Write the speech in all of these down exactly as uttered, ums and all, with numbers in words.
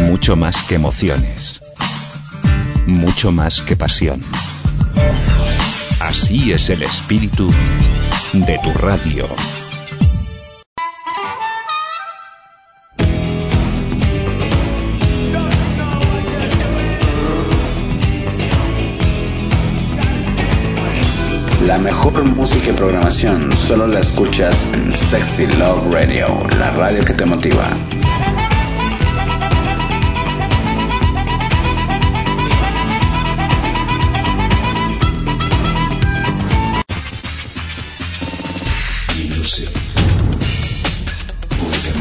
Mucho más que emociones. Mucho más que pasión. Así es el espíritu de tu radio. La mejor música y programación solo la escuchas en Sexy Love Radio, la radio que te motiva. Music. Rhythm.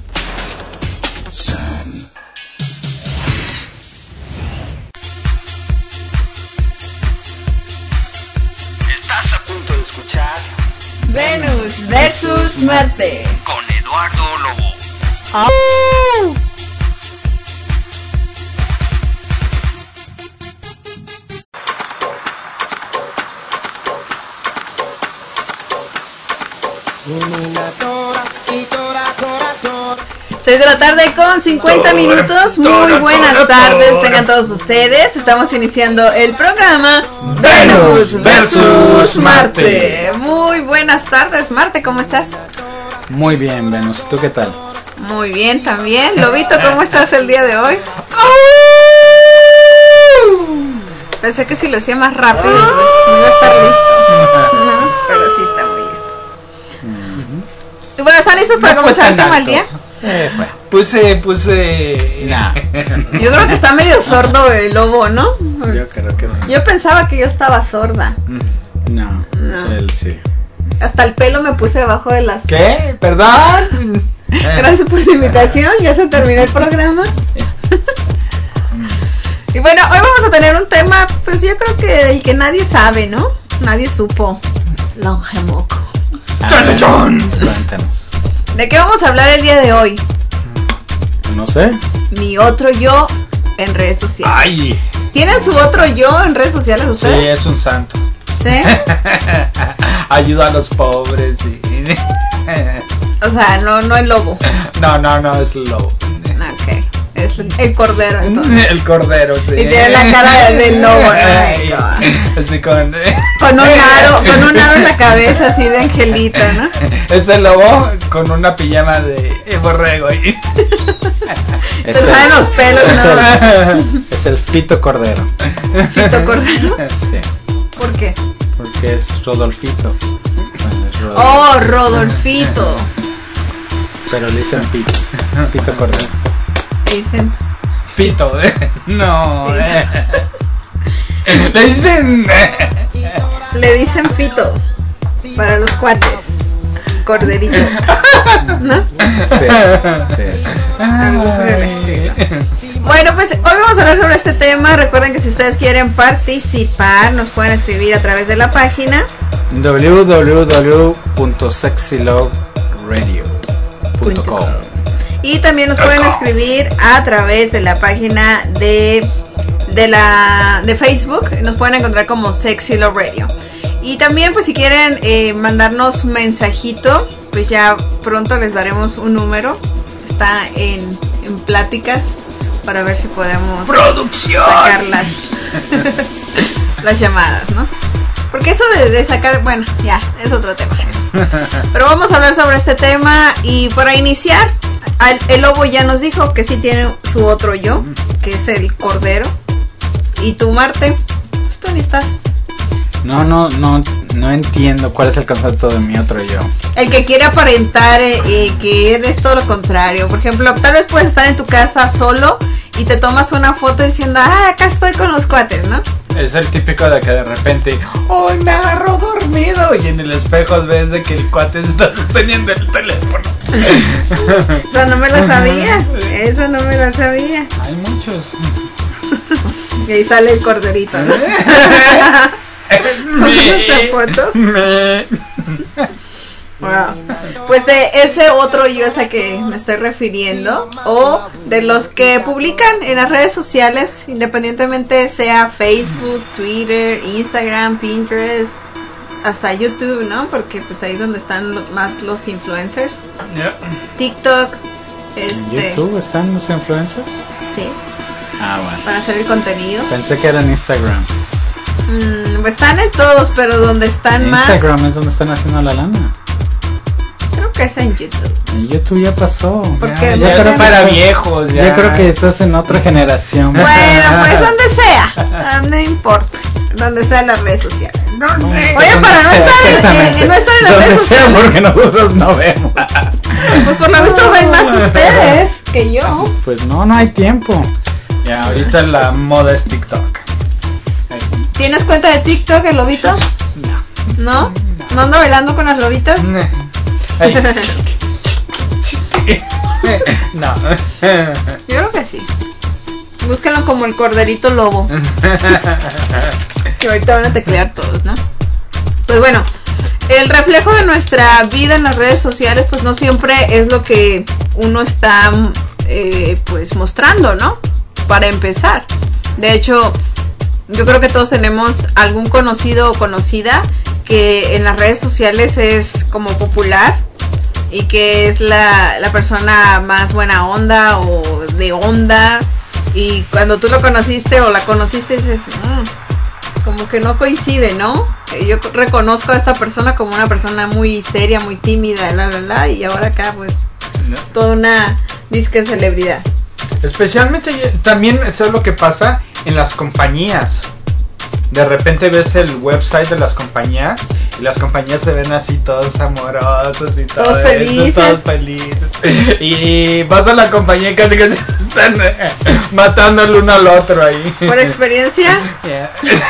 Sound. Estás a punto de escuchar Venus versus Marte con Eduardo Lobo. ¡Au! seis de la tarde con cincuenta minutos. Muy buenas tardes, tengan todos ustedes. Estamos iniciando el programa Venus versus Marte. Muy buenas tardes, Marte, ¿cómo estás? Muy bien, Venus, ¿y tú qué tal? Muy bien también. Lobito, ¿cómo estás el día de hoy? Pensé que si lo hacía más rápido, pues no iba a estar listo. No, pero sí está muy listo. Y bueno, ¿están listos para comenzar el tema del día? Eh, fue. Pues, eh, pues, eh. Nah. Yo creo que está medio sordo el Lobo, ¿no? Yo creo que sí. Yo pensaba que yo estaba sorda. No, No. él sí. Hasta el pelo me puse debajo de las... ¿Qué? ¿Perdón? Gracias por la invitación, ya se terminó el programa. Y bueno, hoy vamos a tener un tema, pues yo creo que del que nadie sabe, ¿no? Nadie supo. Longemoco. ¡Chon, chon! Cuéntanos. ¿De qué vamos a hablar el día de hoy? No sé. Mi otro yo en redes sociales. Ay. ¿Tienen su otro yo en redes sociales Sí, ustedes? es un santo. ¿Sí? Ayuda a los pobres y... O sea, no, no el lobo. No, no, no, es el lobo. Ok. Es el cordero entonces. El cordero, sí. Y tiene la cara del lobo, ¿no? Ay, no. Así con... Con un aro, con un aro en la cabeza así de angelito, ¿no? Es el lobo con una pijama de borrego ahí. Te salen los pelos, es, ¿no? el, es el Fito Cordero. Fito Cordero. Sí, ¿Por qué? porque es Rodolfito. Bueno, es Rodolfo. Oh, Rodolfito. Pero le dicen Pito. Pito Cordero. Le dicen. Fito, ¿eh? No. Eh. Le dicen... Le dicen Fito. Para los cuates. Corderito. ¿No? Sí, sí, sí, sí. Algo por el estilo. Bueno, pues hoy vamos a hablar sobre este tema. Recuerden que si ustedes quieren participar, nos pueden escribir a través de la página w w w punto sexy love radio punto com. y también nos pueden escribir a través de la página de de la de Facebook. Nos pueden encontrar como Sexy Love Radio. Y también, pues si quieren eh, mandarnos un mensajito, pues ya pronto les daremos un número. Está en, en pláticas para ver si podemos ¡Producción! sacar las, las llamadas, ¿no? Porque eso de, de sacar, bueno, ya, es otro tema eso. Pero vamos a hablar sobre este tema y para iniciar, al, el lobo ya nos dijo que sí tiene su otro yo, que es el cordero. Y tú, Marte, pues tú ni estás. No, no, no, no entiendo cuál es el concepto de mi otro yo. El que quiere aparentar eh, eh, que eres todo lo contrario. Por ejemplo, tal vez puedes estar en tu casa solo y te tomas una foto diciendo, ah, acá estoy con los cuates, ¿no? Es el típico de que de repente, ¡ay, me agarró dormido! Y en el espejo ves de que el cuate está sosteniendo el teléfono. Eso no me lo sabía. Eso no me lo sabía. Hay muchos. Y ahí sale el corderito, ¿no? ¿Con esa foto? Wow. Pues de ese otro yo es a que me estoy refiriendo, o de los que publican en las redes sociales, independientemente sea Facebook, Twitter, Instagram, Pinterest, hasta YouTube, ¿no? Porque pues ahí es donde están lo, más los influencers. Yeah. TikTok, ¿En este, YouTube están los influencers? Sí, Ah, bueno. para hacer el contenido. Pensé que era en Instagram. Mm, pues están en todos, pero donde están más, Instagram es donde están haciendo la lana. creo que es en YouTube. En YouTube ya pasó. Porque Ya, pues, ya es en- para viejos, ya. Yo creo que estás en otra generación. Bueno, pues donde sea, ah, no importa, donde sea en las redes sociales. No, oye, Donde para no sea, estar en, exactamente. en- no estar en las Donde redes sea, sociales, porque nosotros no vemos. pues por lo visto ven más ustedes que yo. Pues no, no hay tiempo. Ya, ahorita la moda es TikTok. ¿Tienes cuenta de TikTok, el lobito? No. ¿No? ¿No ando bailando con las lobitas? Ay. No. Yo creo que sí. Búsquenlo como el corderito lobo. Que ahorita van a teclear todos, ¿no? Pues bueno, el reflejo de nuestra vida en las redes sociales, pues no siempre es lo que uno está, eh, pues mostrando, ¿no? Para empezar. De hecho, yo creo que todos tenemos algún conocido o conocida que en las redes sociales es como popular y que es la, la persona más buena onda o de onda, y cuando tú lo conociste o la conociste dices, mmm, como que no coincide, ¿no? Yo reconozco a esta persona como una persona muy seria, muy tímida, la la la, y ahora acá pues toda una disque celebridad. Especialmente también eso es lo que pasa en las compañías. De repente ves el website de las compañías y las compañías se ven así todos amorosos y todo Todos eso, felices. todos felices. Y vas a la compañía y casi casi están eh, matando el uno al otro ahí. Por experiencia, Yeah.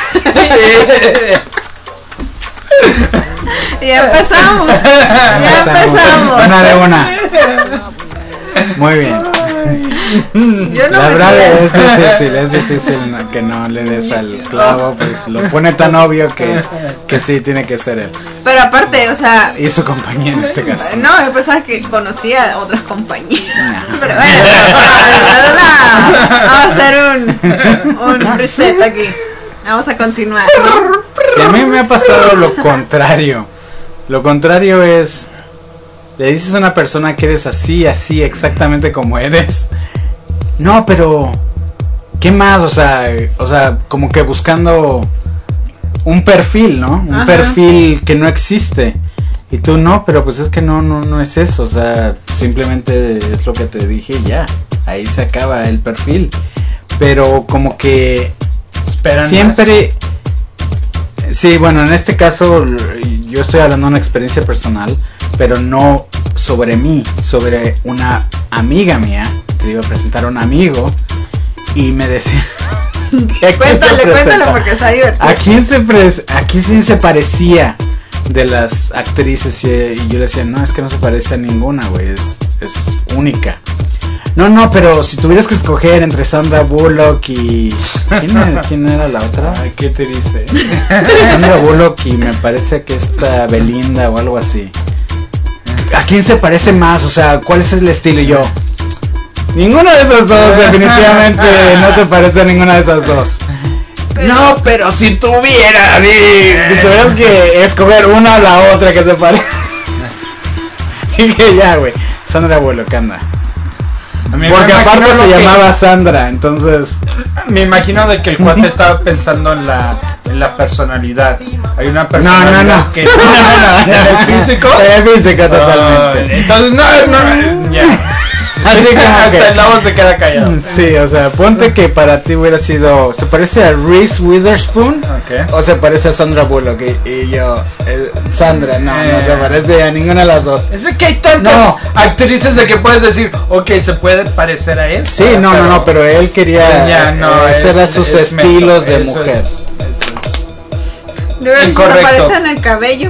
ya empezamos. Ya empezamos. Una de una. Muy bien. Yo no La me verdad creas. es difícil, es difícil no- que no le des al clavo, pues lo pone tan obvio que, que sí tiene que ser él. Pero aparte, o sea, Y su compañía en este caso. no, yo pensaba que conocía otras compañías. No. Pero bueno, no, no, no, vamos a hacer un, un reset aquí. Vamos a continuar. Si a mí me ha pasado lo contrario. Lo contrario es, le dices a una persona que eres así, así, exactamente como eres. No, pero ¿qué más? O sea, o sea, como que buscando un perfil, ¿no? Un Ajá. perfil que no existe. Y tú no, pero pues es que no, no, no es eso. O sea, simplemente es lo que te dije y ya. Ahí se acaba el perfil. Pero como que Esperan siempre. Sí, bueno, en este caso yo estoy hablando de una experiencia personal, pero no sobre mí, sobre una amiga mía que le iba a presentar a un amigo y me decía. ¿A quién se Cuéntale, presenta? cuéntale porque está divertido. ¿A quién se pres ¿A quién sí se parecía de las actrices? Y, y yo le decía, no, es que no se parece a ninguna, güey, es, es única. No, no, pero si tuvieras que escoger entre Sandra Bullock y... ¿Quién era, quién era la otra? Ay, qué triste. Sandra Bullock y me parece que esta Belinda o algo así. ¿A quién se parece más? O sea, ¿cuál es el estilo? Y yo, ninguno de esos dos, definitivamente no se parece a ninguna de esas dos. No, pero si tuviera, si, si tuvieras que escoger una o la otra que se parece. Dije, ya, güey, Sandra Bullock, anda. A mí Porque me aparte imagino se lo que- llamaba Sandra, entonces... Me imagino de que el cuate estaba pensando en la, en la personalidad. Hay una No, personalidad no, no. que no, no, no, ¿en el físico? En el físico, Ah, totalmente. entonces no, no, ya. Así como Hasta que- el lado se queda callado. Sí, o sea, ponte que para ti hubiera sido... ¿Se parece a Reese Witherspoon? Ok. O se parece a Sandra Bullock. Y, y yo, eh, Sandra, no, no Eh. se parece a ninguna de las dos. Es de que hay tantas No. actrices de que puedes decir, ok, se puede parecer a él. Sí, no, no, no, pero él quería... Ya, no, eh, ese es- era sus es estilos meto, de eso mujer. es- eso De verdad, si se Incorrecto. parece en el cabello.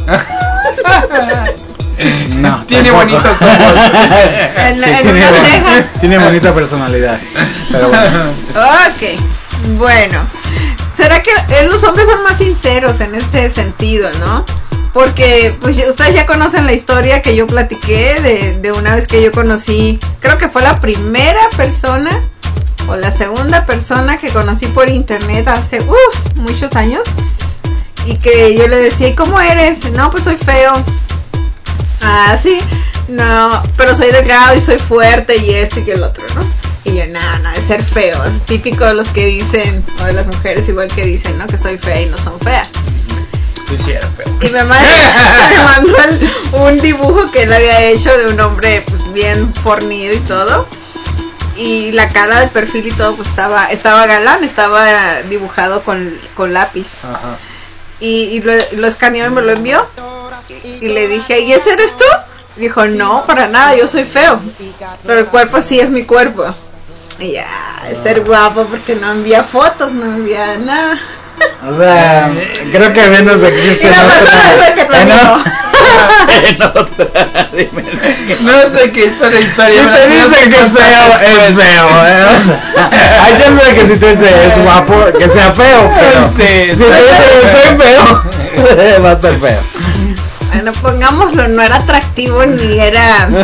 No, Tiene tampoco. bonitos ojos. En, Sí, en tiene, una buen- ceja. tiene bonita personalidad. Pero bueno. Ok, bueno. ¿Será que eh, los hombres son más sinceros en este sentido, no? Porque pues ya- ustedes ya conocen la historia que yo platiqué de, de una vez que yo conocí, creo que fue la primera persona o la segunda persona que conocí por internet hace uff, muchos años. Y que yo le decía, ¿y cómo eres? No, pues soy feo. Ah, sí. No, pero soy delgado y soy fuerte y esto y que el otro, ¿no? Y yo, nada, nada, de ser feo. Es típico de los que dicen, o de las mujeres igual que dicen, ¿no? Que soy fea y no son feas. Tú sí eres feo. Y me mandó, me mandó el, un dibujo que él había hecho de un hombre pues bien fornido y todo. Y la cara del perfil y todo pues estaba estaba galán, estaba dibujado con, con lápiz. Ajá. Y, y lo, lo escaneó y me lo envió. Y le dije, ¿y ese eres tú? Dijo, no, para nada, yo soy feo. Pero el cuerpo sí es mi cuerpo. Y ya, es ser guapo porque no envía fotos, no envía nada. O sea, creo que menos existe Y en la persona otra, que te en, digo. o- en otra dimensión. No sé qué es la historia. Si te dicen que es feo, es feo, ¿eh? O sea, hay chance de que si te dicen es guapo, que sea feo, pero Sí, si te sí. dicen soy feo, va a ser feo. Bueno, pongámoslo, no era atractivo ni era... No,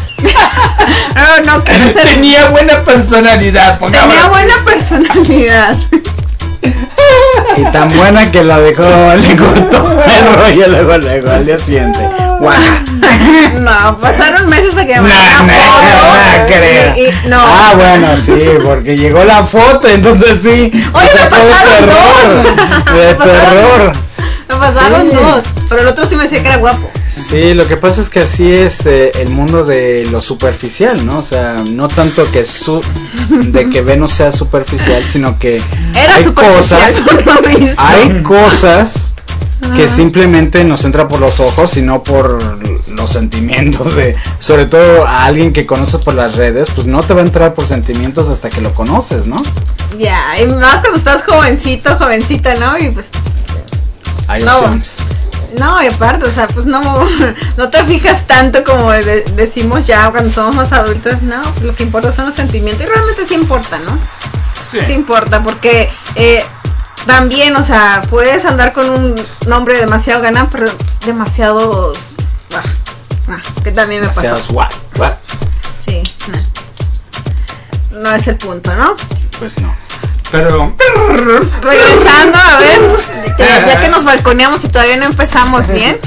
no, quiero ser... Tenía buena personalidad, pongámoslo Tenía así. buena personalidad. Y tan buena que la dejó, le cortó el rollo luego, luego al día siguiente. Guau. No, pasaron meses hasta que me No, mandaron no, foto. no creo. Y- y- no. Ah, bueno, sí, porque llegó la foto, entonces sí. Oye, me sacó de pasaron terror. dos. De Me pasaron terror. Me pasaron Sí. dos, pero el otro sí me decía que era guapo. Sí, lo que pasa es que así es eh, el mundo de lo superficial, ¿no? O sea, no tanto que su de que Venus sea superficial, sino que Era hay superficial, cosas, tú lo viste. hay cosas que simplemente nos entra por los ojos y no por los sentimientos de, sobre todo a alguien que conoces por las redes, pues no te va a entrar por sentimientos hasta que lo conoces, ¿no? Ya, y más cuando estás jovencito, jovencita, ¿no? Y pues, Hay No. opciones. no, y aparte, o sea, pues no, no te fijas tanto como de- decimos ya cuando somos más adultos, no, lo que importa son los sentimientos, y realmente sí importa, ¿no? Sí. Sí importa, porque eh, también, o sea, puedes andar con un nombre demasiado ganán, pero pues, demasiados, ah, ah, que también me pasó. Demasiados guau, guau. Sí, no. No es el punto, ¿no? Pues no. Pero Regresando, a ver, ya, ya que nos balconeamos y todavía no empezamos bien.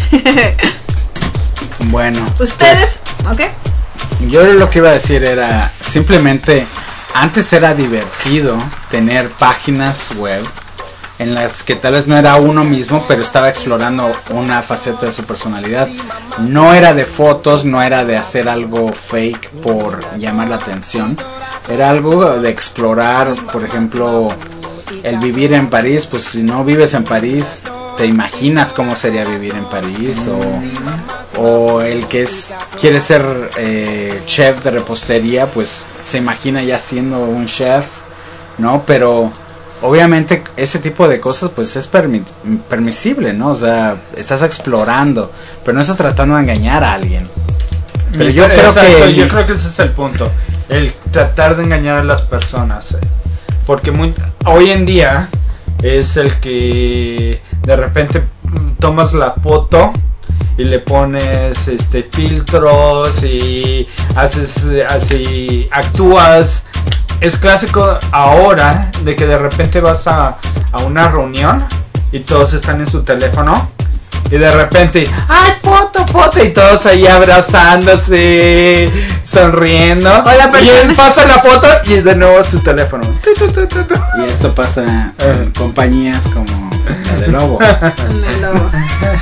Bueno. Ustedes, ¿ok? Pues, yo lo que iba a decir era simplemente antes era divertido tener páginas web en las que tal vez no era uno mismo, pero estaba explorando una faceta de su personalidad. No era de fotos, no era de hacer algo fake por llamar la atención. Era algo de explorar, por ejemplo, el vivir en París. Pues si no vives en París, te imaginas cómo sería vivir en París. O, o el que es quiere ser eh, chef de repostería, pues se imagina ya siendo un chef, ¿no? Pero obviamente ese tipo de cosas pues es permi- permisible, ¿no? O sea, estás explorando, pero no estás tratando de engañar a alguien. Pero yo creo Exacto, que yo creo que ese es el punto, el tratar de engañar a las personas, eh, porque muy, hoy en día es el que de repente tomas la foto y le pones este filtros y haces así, actúas. Es clásico ahora de que de repente vas a, a una reunión y todos están en su teléfono y de repente, ¡ay, foto, foto! Y todos ahí abrazándose, sonriendo. Hola, y él persona. pasa la foto y de nuevo su teléfono. Tu, tu, tu, tu, tu. y esto pasa en compañías como la de Lobo. El lobo.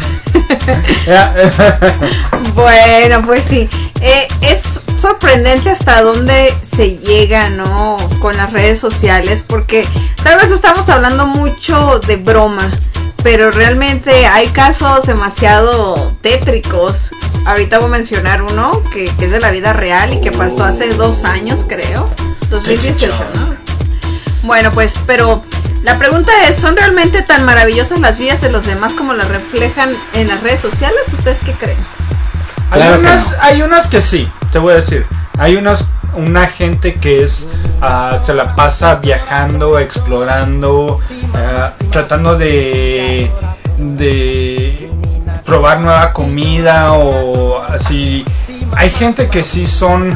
Ya. Bueno, pues sí. Eh, es sorprendente hasta dónde se llega, ¿no? Con las redes sociales, porque tal vez estamos hablando mucho de broma, pero realmente hay casos demasiado tétricos. Ahorita voy a mencionar uno que, que es de la vida real y que pasó hace dos años, creo. dos mil dieciocho, ¿no? Bueno, pues, pero la pregunta es, ¿son realmente tan maravillosas las vidas de los demás como las reflejan en las redes sociales? ¿Ustedes qué creen? Hay, Claro que unas, no. hay unas que sí, te voy a decir. Hay unas, una gente que es ah, se la pasa viajando, explorando, ah, tratando de, de probar nueva comida o así. Hay gente que sí son,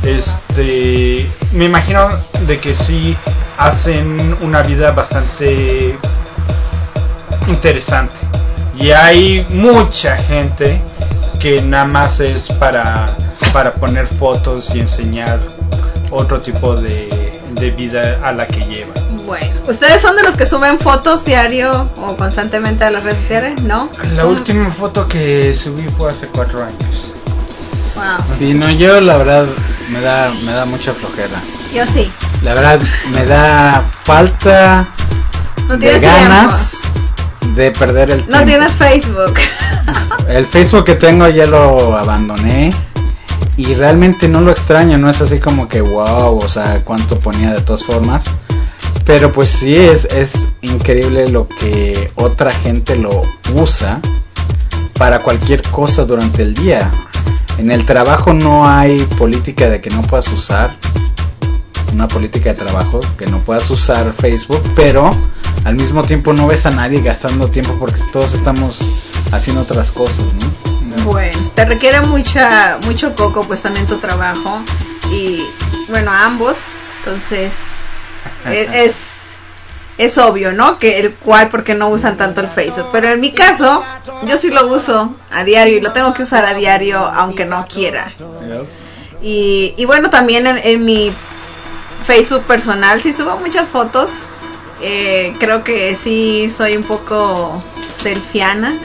este, me imagino de que sí hacen una vida bastante interesante. Y hay mucha gente que nada más es para, para poner fotos y enseñar otro tipo de, de vida a la que llevan. Bueno, ¿ustedes son de los que suben fotos diario o constantemente a las redes sociales? ¿No? La ¿Cómo? última foto que subí fue hace cuatro años. Wow. Sí, no, yo la verdad me da, me da mucha flojera. Yo sí. La verdad me da falta No de tienes ganas de perder el tiempo. No tienes Facebook. El Facebook que tengo ya lo abandoné y realmente no lo extraño, no es así como que wow, o sea, cuánto ponía de todas formas. Pero pues sí, es, es increíble lo que otra gente lo usa para cualquier cosa durante el día. En el trabajo no hay política de que no puedas usar, una política de trabajo que no puedas usar Facebook, pero al mismo tiempo no ves a nadie gastando tiempo porque todos estamos haciendo otras cosas, ¿no? Bueno, te requiere mucha, mucho coco pues también tu trabajo y bueno, a ambos, entonces es, es, es obvio, ¿no? Que el cual porque no usan tanto el Facebook, pero en mi caso yo sí lo uso a diario y lo tengo que usar a diario aunque no quiera. Y, y bueno, también en, en mi Facebook personal sí subo muchas fotos. Eh, creo que sí soy un poco selfiana.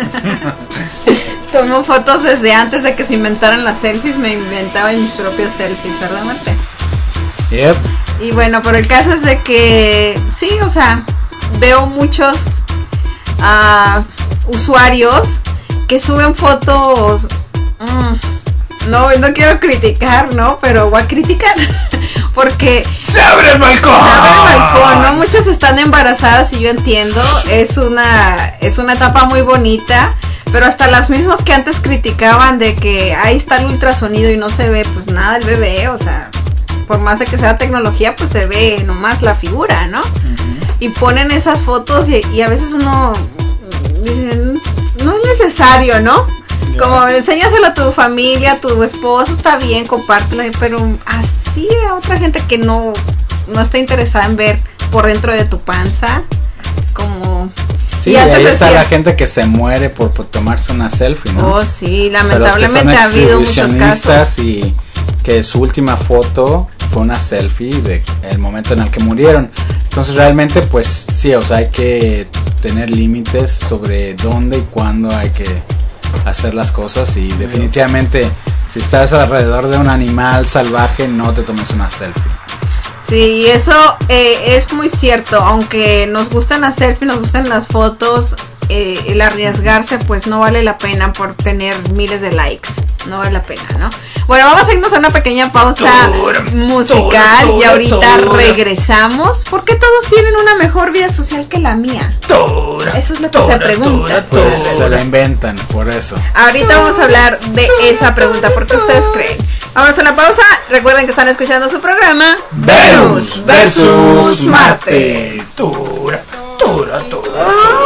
Tomo fotos desde antes de que se inventaran las selfies. Me inventaba mis propios selfies, ¿verdad, Marte? Yep. Y bueno, pero el caso es de que sí, o sea, veo muchos uh, usuarios que suben fotos. Mm, no, no quiero criticar, ¿no? Pero voy a criticar. Porque ¡se abre el balcón! Se abre el balcón, ¿no? Muchas están embarazadas y yo entiendo, es una es una etapa muy bonita, pero hasta las mismas que antes criticaban de que ahí está el ultrasonido y no se ve pues nada el bebé, o sea, por más de que sea tecnología, pues se ve nomás la figura, ¿no? Uh-huh. Y ponen esas fotos y, y a veces uno dice, no es necesario, ¿no? Como enséñaselo a tu familia, a tu esposo, está bien, compártelo, pero así a otra gente que no, no está interesada en ver por dentro de tu panza, como... Sí, y ahí está decía, la gente que se muere por, por tomarse una selfie, ¿no? Oh, sí, lamentablemente o sea, ha habido muchos casos. Y que su última foto fue una selfie de el momento en el que murieron. Entonces realmente pues sí, o sea, hay que tener límites sobre dónde y cuándo hay que hacer las cosas y definitivamente si estás alrededor de un animal salvaje no te tomes una selfie. Sí, eso eh, es muy cierto, aunque nos gustan las selfies, nos gustan las fotos, eh, el arriesgarse pues no vale la pena por tener miles de likes, no vale la pena, ¿no? Bueno, vamos a irnos a una pequeña pausa tura, musical tura, tura, y ahorita tura. regresamos, porque todos tienen una mejor vida social que la mía. Tura, eso es lo que tura, se pregunta. Tura, pues se la inventan, por eso. Ahorita vamos a hablar de esa pregunta, ¿por qué ustedes creen? Vamos a una pausa, recuerden que están escuchando su programa Venus versus Marte. Tura, tura, tura.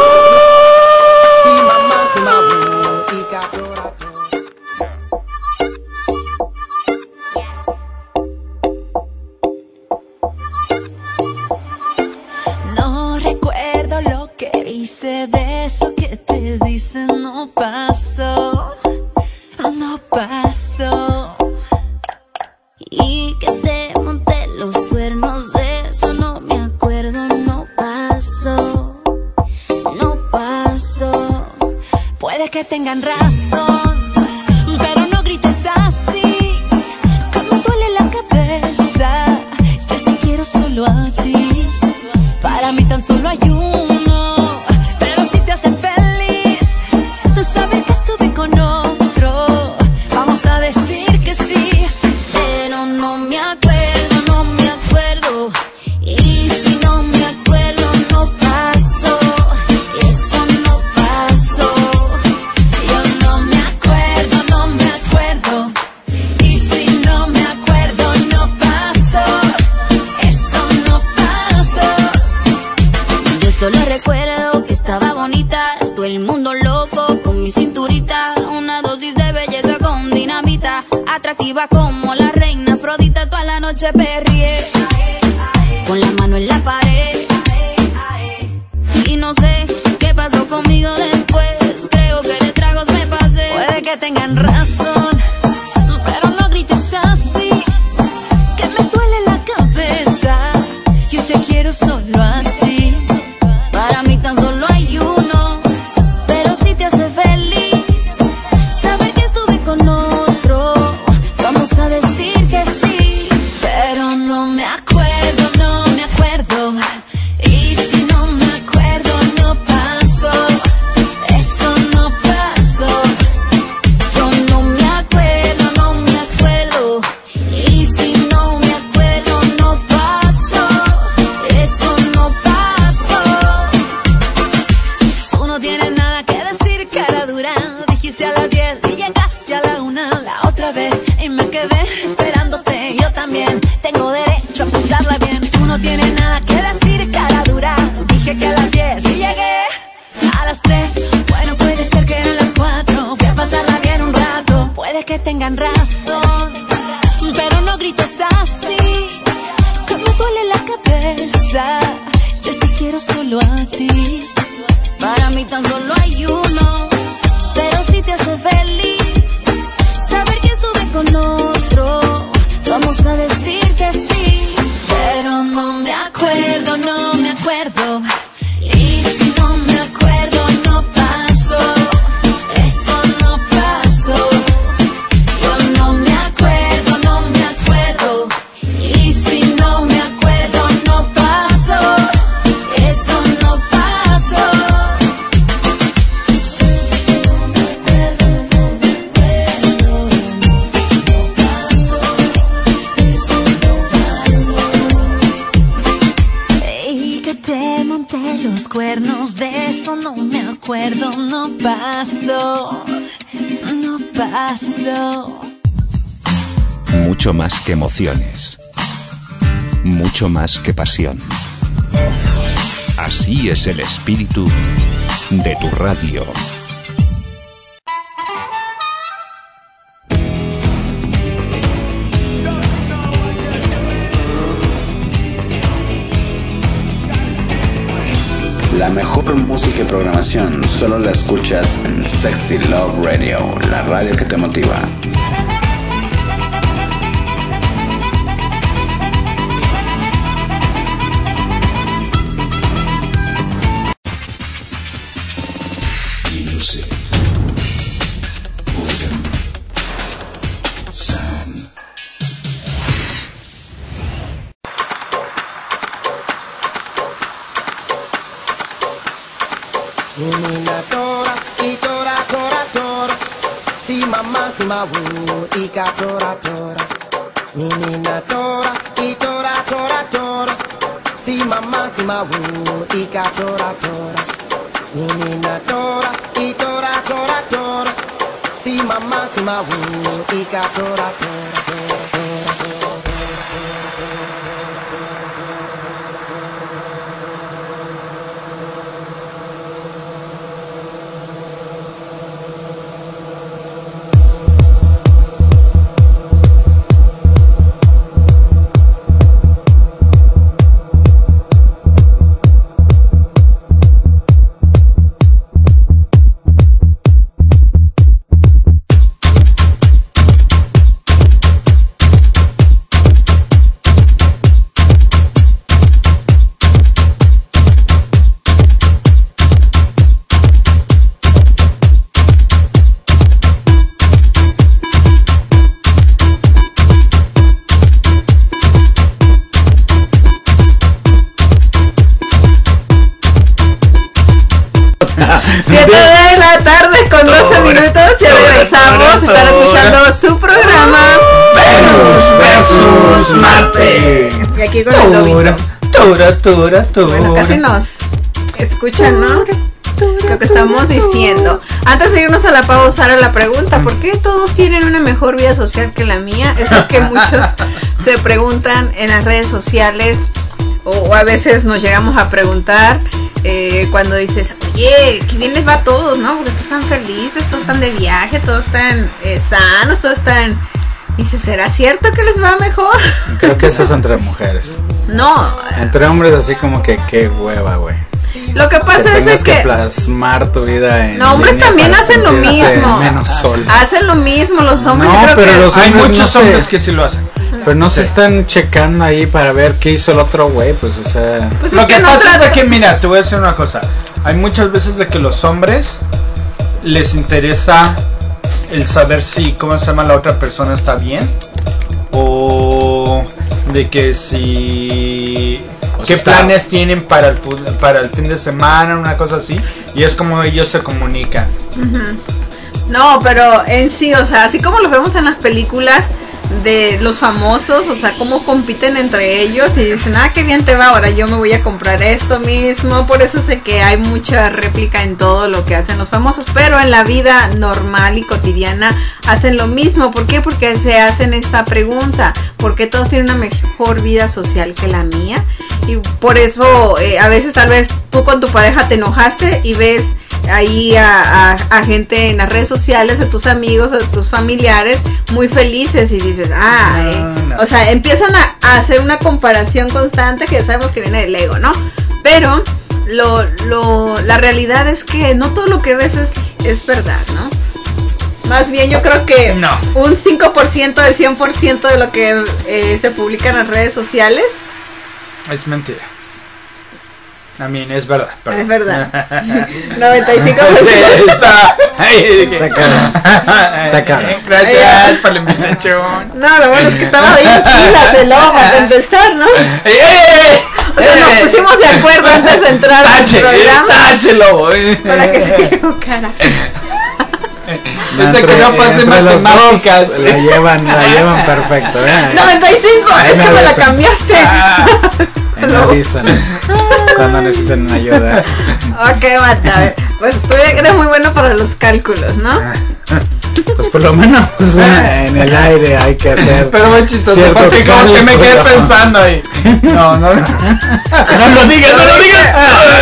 No recuerdo lo que hice, de eso que te dicen no pasó, no pasó. Y que te monté los cuernos, de eso no me acuerdo, no pasó, no pasó. Puede que tengan razón, pero no grites así, que me duele la cabeza. Yo te quiero solo a ti, para mí tan solo hay uno, pero si te hacen feliz no saber que estuve con otro, vamos a decir que sí, pero no me acuerdo, no me acuerdo. Y si no me acuerdo no pasó, eso no pasó. Yo no me acuerdo, no me acuerdo. Y si no me acuerdo no pasó, eso no pasó. Yo solo recuerdo que estaba bonita, todo el mundo loco con mi cinturita, una dosis de belleza con dinamita, atractiva como la reina Afrodita, toda la noche perrié, con la mano en la pared, y no sé qué pasó conmigo después, creo que de tragos me pasé. Puede que tengan razón, pero no grites así, que me tengo derecho a pasarla bien. Tú no tienes nada que decir, cara dura. Dije que a las diez y llegué a las tres. Bueno, puede ser que eran las cuatro. Voy a pasarla bien un rato. Puede que tengan razón, pero no grites así. Cuando duele la cabeza, yo te quiero solo a ti. Para mí tan solo hay uno, pero si te hace feliz saber que estuve con otro, vamos a decir que sí. Pero no me acuerdo, no me acuerdo. Y si no me acuerdo, no paso. Eso no pasó. Yo no me acuerdo, no me acuerdo. Y si no me acuerdo, no paso. Eso no pasó. Y que te monté los cuernos, de eso no me acuerdo, no pasó, no pasó. Mucho más que emociones. Mucho más que pasión. Así es el espíritu de tu radio. La mejor música y programación solo la escuchas en Sexy Love Radio, la radio que te motiva. Music. Boredom. Sound. Menina tora, y tora, tora, tora. Si mamá, si mabu, y ka tora, tora. Menina tora, y tora, tora, tora. Si mamá, si mabu, y ka tora, tora. Menina tora, y tora, tora, tora. Si mamá, si mabu, y ka tora, tora, tora, tora, tora. siete de la tarde con doce minutos. Ya regresamos. Están escuchando su programa Venus versus Marte. Y aquí con el lobito. Tura, tura, tura. Bueno, casi nos escuchan, ¿no? Lo que estamos diciendo. Antes de irnos a la pausa, ahora la pregunta: ¿por qué todos tienen una mejor vida social que la mía? Es lo que muchos se preguntan en las redes sociales. O, o a veces nos llegamos a preguntar eh, cuando dices, oye, qué bien les va a todos, ¿no? Porque todos están felices, todos están de viaje, todos están eh, sanos, todos están... Dice, ¿será cierto que les va mejor? Creo que eso es entre mujeres. No. Entre hombres así como que qué hueva, güey. Lo que pasa que es, es que, que plasmar tu vida en no, hombres también hacen lo mismo. Menos sol. Hacen lo mismo los hombres. No, yo creo pero que los Hay hombres muchos no hombres se, que sí lo hacen. pero no Sí. se están checando ahí para ver qué hizo el otro güey, pues o sea. pues Lo es que, que no pasa trata- es de que, mira, te voy a decir una cosa. Hay muchas veces de que los hombres les interesa el saber si, ¿cómo se llama? La otra persona está bien. O de que si... O ¿Qué sea, planes está- tienen para el, fu- para el fin de semana? Una cosa así. Y es como ellos se comunican. No, pero en sí, o sea, así como lo vemos en las películas, de los famosos, o sea, cómo compiten entre ellos y dicen, ah, qué bien te va, ahora yo me voy a comprar esto mismo. Por eso sé que hay mucha réplica en todo lo que hacen los famosos, pero en la vida normal y cotidiana hacen lo mismo. ¿Por qué? Porque se hacen esta pregunta, ¿por qué todos tienen una mejor vida social que la mía? Y por eso eh, a veces tal vez tú con tu pareja te enojaste y ves ahí a, a, a gente en las redes sociales, a tus amigos, a tus familiares muy felices y dices, ah, No, eh. no. O sea, empiezan a, a hacer una comparación constante que ya sabemos que viene del ego, ¿no? Pero lo, lo, la realidad es que no todo lo que ves es, es verdad, ¿no? Más bien yo creo que No. un cinco por ciento del cien por ciento de lo que eh, se publica en las redes sociales Es mentira. A mí es verdad. perdón. es verdad. noventa y cinco por Sí, ciento. está. Ay, Está caro. Está caro. Gracias por la invitación. No, lo bueno es que estaba bien pilas el lobo para contestar, ¿no? ¡Ey, ey, ey! O sea, nos pusimos de acuerdo antes de entrar al Tache, programa tache, lobo. para que se equivocara. Desde que no pase entre los matemáticas. dos la llevan, la llevan perfecto, ¿eh? noventa y cinco, Ahí es me que me la avisan. cambiaste. Ahí me avisan cuando necesiten ayuda. Ok, Mata, a ver, pues tú eres muy bueno para los cálculos, ¿no? Pues por lo menos eh, en el aire hay que hacer. Pero muy chistoso, cierto porque como que me quedé cálculo. pensando ahí. No, no, no. No lo digas, no lo digas.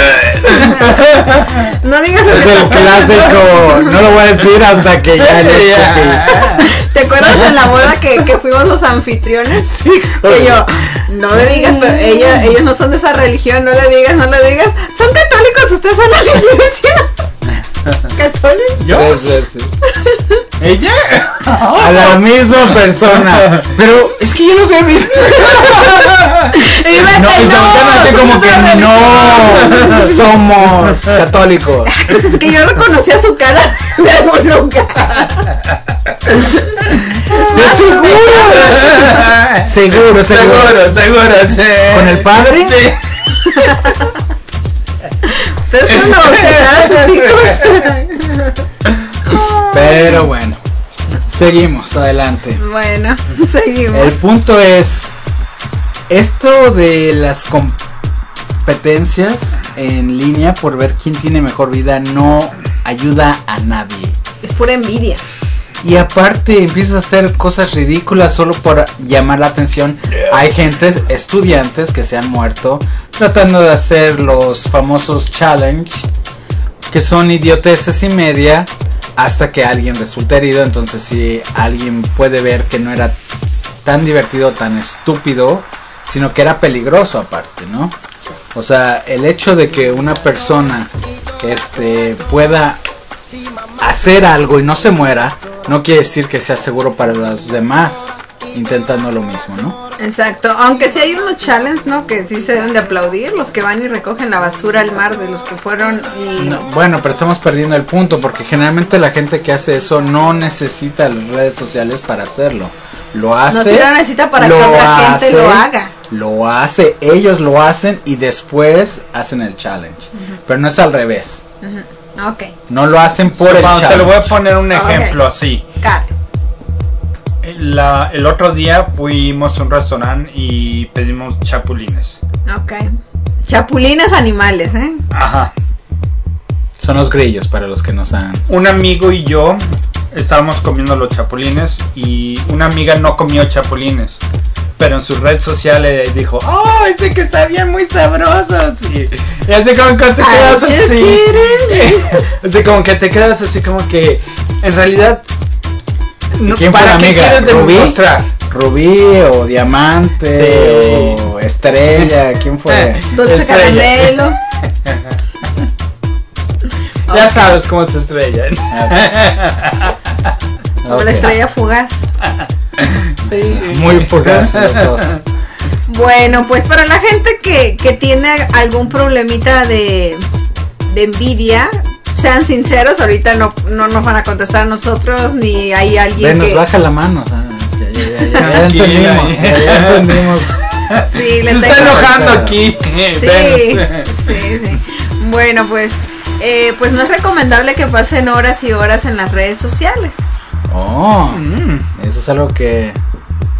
No digas Es el clásico, no lo voy a decir hasta que ya lo escogí. ¿Te acuerdas en la boda que, que fuimos los anfitriones? Sí, Que yo, no le digas, pero ella, ellos no son de esa religión, no le digas, no le digas. ¿Son católicos? ¿Ustedes son de la iglesia? ¿Católicos? ¿Yo? tres veces. ¿Ella? A la misma persona. Pero es que yo no sé mis. Y vete, No, y se no, voltean así son como de que otra religión. no somos católicos. Pues es que yo reconocía su cara de algún lugar. Pero seguro. Seguro, seguro. Seguro, seguro, sí. ¿Con el padre? Sí. Ustedes fueron a bautizar a sus hijos. Pero bueno, seguimos adelante. Bueno, El seguimos. punto es, esto de las competencias en línea por ver quién tiene mejor vida no ayuda a nadie. Es pura envidia. Y aparte empiezas a hacer cosas ridículas solo por llamar la atención. Hay gentes, estudiantes que se han muerto tratando de hacer los famosos challenge, que son idioteces y media, hasta que alguien resulta herido. Entonces si alguien puede ver que no era tan divertido, tan estúpido, sino que era peligroso aparte, ¿no? O sea, el hecho de que una persona este, pueda hacer algo y no se muera, no quiere decir que sea seguro para los demás intentando lo mismo, ¿no? Exacto, aunque sí hay unos challenges, ¿no? Que sí se deben de aplaudir, los que van y recogen la basura al mar de los que fueron y... No, bueno, pero estamos perdiendo el punto, porque generalmente la gente que hace eso no necesita las redes sociales para hacerlo. Lo hace. No se lo necesita para lo que otra gente hace, lo haga. Lo hace, ellos lo hacen y después hacen el challenge. Uh-huh. Pero no es al revés. Uh-huh. Ok. No lo hacen por So, el vamos, challenge. te lo voy a poner un Ok. ejemplo así. Cat. La, el otro día fuimos a un restaurante y pedimos chapulines. Ok. Chapulines animales, ¿eh? Ajá. Son los grillos, para los que no saben. Un amigo y yo estábamos comiendo los chapulines y una amiga no comió chapulines, pero en su red social eh, dijo, oh, ese que sabían muy sabrosos. Y, y así como que te quedas Are you así. kidding? Así como que te quedas así como que en realidad no, ¿Quién fue ¿para la qué amiga? quieres ¿Rubí? demostrar? Rubí o Diamante Sí. o Estrella, ¿quién fue? Dulce Estrella. caramelo. Ya sabes cómo se estrellan. Como Ok. la estrella fugaz. Sí. Muy fugaz los dos. Bueno, pues para la gente que, que tiene algún problemita de, de envidia, sean sinceros, ahorita no, no nos van a contestar a nosotros, ni hay alguien Ven, nos que... baja la mano. o sea, ya, ya, ya, ya, ya Tranquila. entendimos. Ya, ya entendimos. Sí, le Se está tengo- enojando aquí. Sí, Venus. sí, sí. Bueno, pues, eh, pues no es recomendable que pasen horas y horas en las redes sociales. Oh, Mm. eso es algo que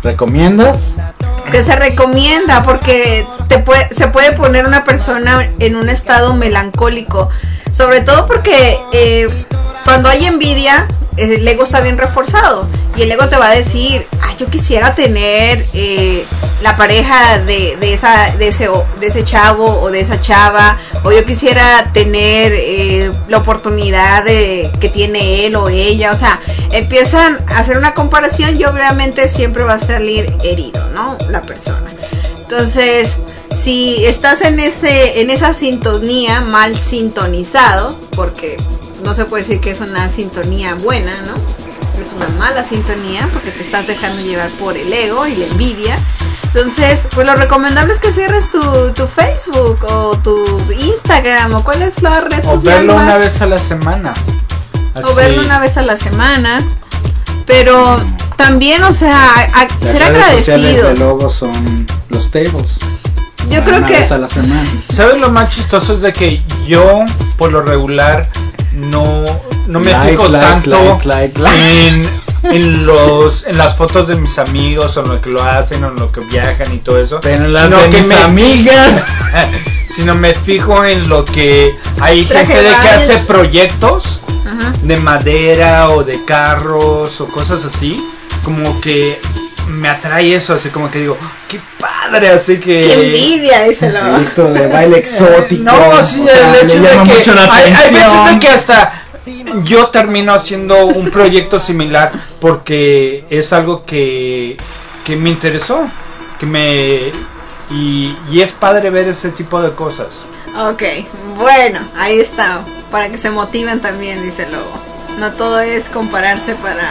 ¿Recomiendas? Que se recomienda porque te puede, se puede poner una persona en un estado melancólico, sobre todo porque eh, cuando hay envidia, el ego está bien reforzado y el ego te va a decir, ah, yo quisiera tener eh, la pareja de, de esa de ese de ese chavo o de esa chava, o yo quisiera tener eh, la oportunidad de que tiene él o ella. O sea, empiezan a hacer una comparación y obviamente siempre va a salir herido, ¿no? La persona. Entonces, si estás en ese en esa sintonía mal sintonizado, porque no se puede decir que es una sintonía buena, ¿no? Es una mala sintonía porque te estás dejando llevar por el ego y la envidia. Entonces, pues lo recomendable es que cierres tu, tu Facebook o tu Instagram, o cuál es la red social. O verlo más? una vez a la semana. Así. O verlo una vez a la semana. Pero también, o sea, a, a, ser agradecidos. De Lobo son los tables. Yo creo una que vez a la semana. ¿Sabes lo más chistoso? Es de que yo, por lo regular, no, no me like, fijo like, tanto like, like, like. en, en los en las fotos de mis amigos, o en lo que lo hacen, o en lo que viajan y todo eso. Pero en las sino de que mis me, amigas. sino me fijo en lo que hay Traje gente de que baño. hace proyectos Ajá. de madera o de carros o cosas así, como que me atrae eso, así como que digo, qué padre, así que qué envidia, díselo. Proyecto de baile exótico. no, sí, o sea, el hecho le de llama que mucho la hay, hay atención. veces de que hasta yo termino haciendo un proyecto similar porque es algo que, que me interesó, que me y, y es padre ver ese tipo de cosas. Ok, bueno, ahí está, para que se motiven también, dice el Lobo. No todo es compararse para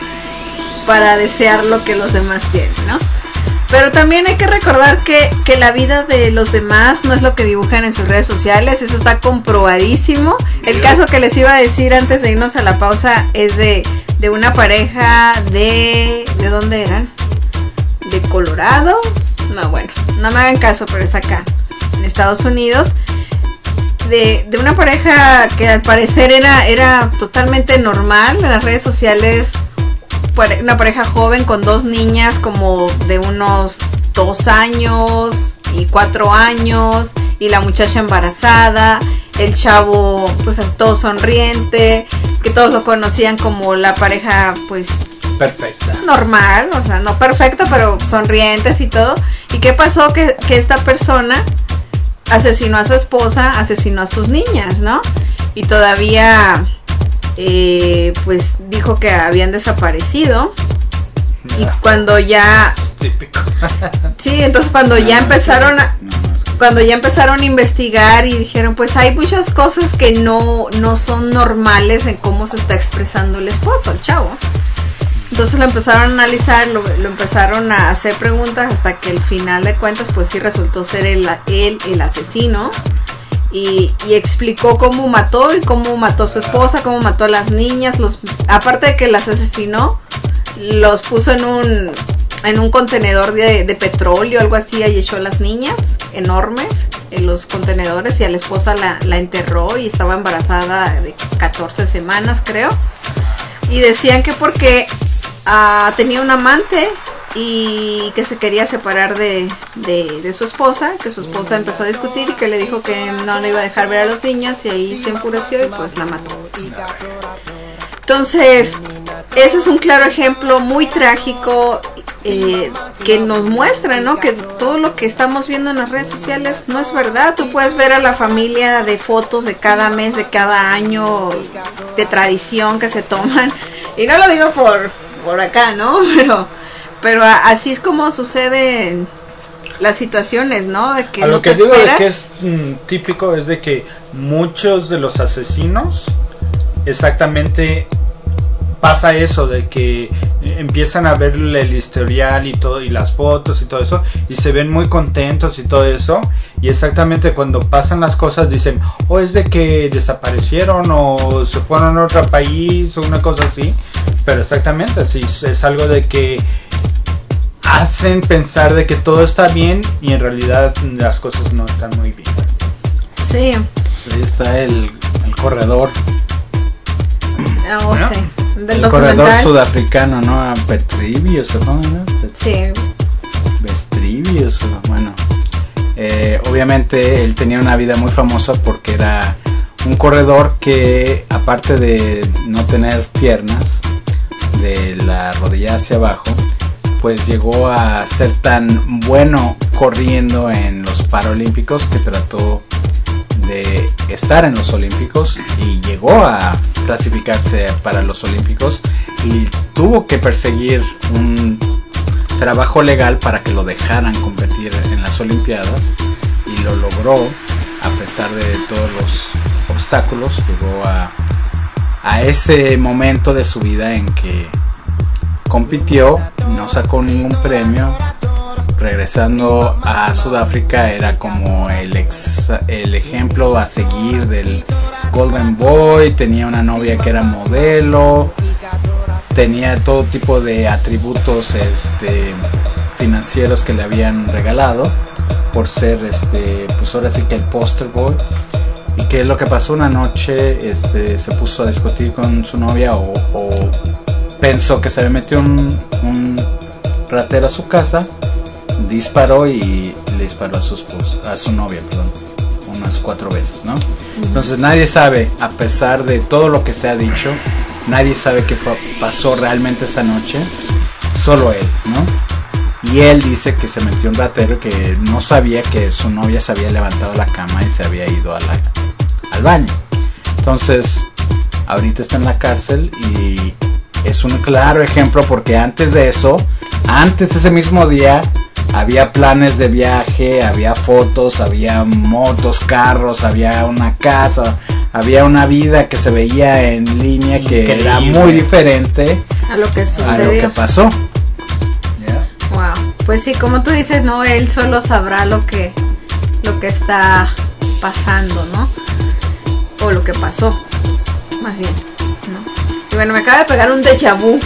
para desear lo que los demás tienen, ¿no? Pero también hay que recordar que, que la vida de los demás no es lo que dibujan en sus redes sociales, eso está comprobadísimo. El caso que les iba a decir antes de irnos a la pausa es de, de una pareja de... ¿De dónde eran? ¿De Colorado? No, bueno, no me hagan caso, pero es acá, en Estados Unidos. De, de una pareja que al parecer era, era totalmente normal en las redes sociales. Una pareja joven con dos niñas como de unos dos años y cuatro años, y la muchacha embarazada, el chavo pues todo sonriente, que todos lo conocían como la pareja pues Perfecta. normal, o sea, no perfecta, pero sonrientes y todo. ¿Y qué pasó? Que, que esta persona asesinó a su esposa, asesinó a sus niñas, ¿no? Y todavía eh, pues dijo que habían desaparecido. Y cuando ya Es típico. sí, entonces cuando ya empezaron a, cuando ya empezaron a investigar y dijeron, pues hay muchas cosas que no, no son normales en cómo se está expresando el esposo, el chavo. Entonces lo empezaron a analizar, lo, lo empezaron a hacer preguntas hasta que al final de cuentas pues sí resultó ser él el, el asesino. Y, y explicó cómo mató y cómo mató a su esposa, cómo mató a las niñas. Los, aparte de que las asesinó, los puso en un en un contenedor de, de petróleo, algo así, y echó a las niñas enormes en los contenedores, y a la esposa la, la enterró, y estaba embarazada de catorce semanas, creo. Y decían que porque uh, tenía un amante y que se quería separar de, de, de su esposa, que su esposa empezó a discutir y que le dijo que no le iba a dejar ver a los niños, y ahí se enfureció y pues la mató. Entonces, eso es un claro ejemplo muy trágico eh, que nos muestra, ¿no? Que todo lo que estamos viendo en las redes sociales no es verdad. Tú puedes ver a la familia de fotos de cada mes, de cada año, de tradición que se toman. Y no lo digo por, por acá, ¿no? Pero, pero a, así es como suceden las situaciones, ¿no? De que A no lo que te digo de esperas. que es mm, típico es de que muchos de los asesinos exactamente pasa eso, de que empiezan a ver el historial y todo, y las fotos y todo eso, y se ven muy contentos y todo eso, y exactamente cuando pasan las cosas dicen, o oh, es de que desaparecieron o se fueron a otro país o una cosa así. Pero exactamente así, es algo de que hacen pensar de que todo está bien y en realidad las cosas no están muy bien. Sí. Pues ahí está el, el corredor. Oh, Bueno. sí. del el corredor documental. sudafricano, ¿no? Petrivius, ¿no? Sí. Vestrivius, bueno. Eh, obviamente él tenía una vida muy famosa porque era un corredor que, aparte de no tener piernas, de la rodilla hacia abajo, pues llegó a ser tan bueno corriendo en los Paralímpicos que trató de estar en los Olímpicos y llegó a clasificarse para los Olímpicos y tuvo que perseguir un trabajo legal para que lo dejaran competir en las Olimpiadas y lo logró a pesar de todos los obstáculos. Llegó a, a ese momento de su vida en que compitió, no sacó ningún premio. Regresando a Sudáfrica era como el, ex, el ejemplo a seguir del Golden Boy. Tenía una novia que era modelo, tenía todo tipo de atributos este, financieros que le habían regalado por ser este, pues ahora sí que el poster boy. Y que lo que pasó una noche, este, se puso a discutir con su novia o, o pensó que se había metido un, un ratero a su casa, disparó y le disparó a su esposa, a su novia, perdón, unas cuatro veces, ¿no? Entonces nadie sabe, a pesar de todo lo que se ha dicho, nadie sabe qué pasó realmente esa noche, solo él, ¿no? Y él dice que se metió un ratero, que no sabía que su novia se había levantado de la cama y se había ido a la, al baño. Entonces, ahorita está en la cárcel y es un claro ejemplo porque antes de eso, antes ese mismo día, había planes de viaje, había fotos, había motos, carros, había una casa, había una vida que se veía en línea que Increíble. Era muy diferente a lo que sucedió, a lo que pasó. Yeah. Wow, pues sí, como tú dices, no, él solo sabrá lo que lo que está pasando, ¿no? O lo que pasó, más bien, ¿no? Y bueno, me acaba de pegar un déjà vu.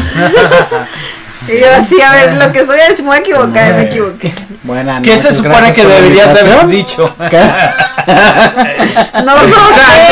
Y yo así, a ver, lo que estoy es muy equivocada, me equivoqué. Buena ¿Qué se supone que deberías de haber dicho? No somos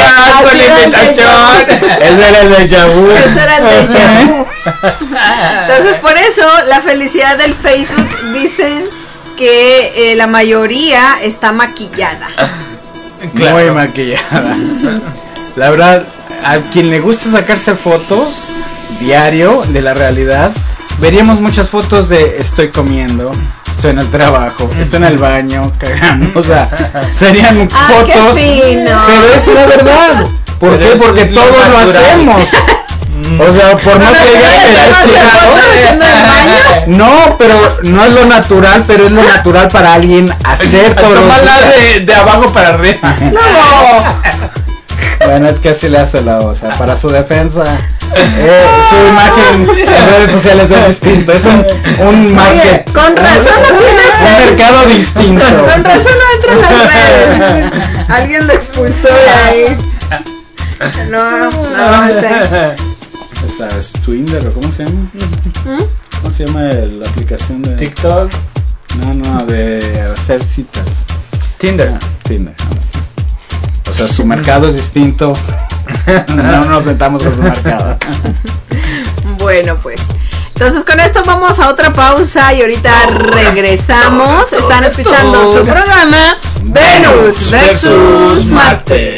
Ese era el déjà vu. Ese era el déjà vu. Entonces, por eso, la felicidad del Facebook dicen que eh, la mayoría está maquillada. Claro. Muy maquillada. La verdad, a quien le gusta sacarse fotos diario de la realidad, veríamos muchas fotos de estoy comiendo, estoy en el trabajo, estoy en el baño, cagando, o sea, serían ah, fotos, pero es la verdad. ¿Por qué? Porque todos lo hacemos. O sea, por no que digan que no, pero no es lo natural, pero es lo natural para alguien hacer todo. Tómala de, de abajo para arriba. No. Bueno, es que así le hace la osa. Para su defensa, eh, su imagen en redes sociales es distinto. Es un, un market. Con razón no tiene un mercado distinto. Con razón no entra en las redes. Alguien lo expulsó de ahí. No, no sé. ¿Sabes? Twinder o cómo se llama? ¿Mm? ¿Cómo se llama la aplicación de TikTok? No, no, de hacer citas. Tinder. Ah, Tinder. O sea, su mercado es distinto. No nos metamos con su mercado. Bueno, pues. Entonces con esto vamos a otra pausa y ahorita regresamos. Están escuchando su programa Venus versus Marte.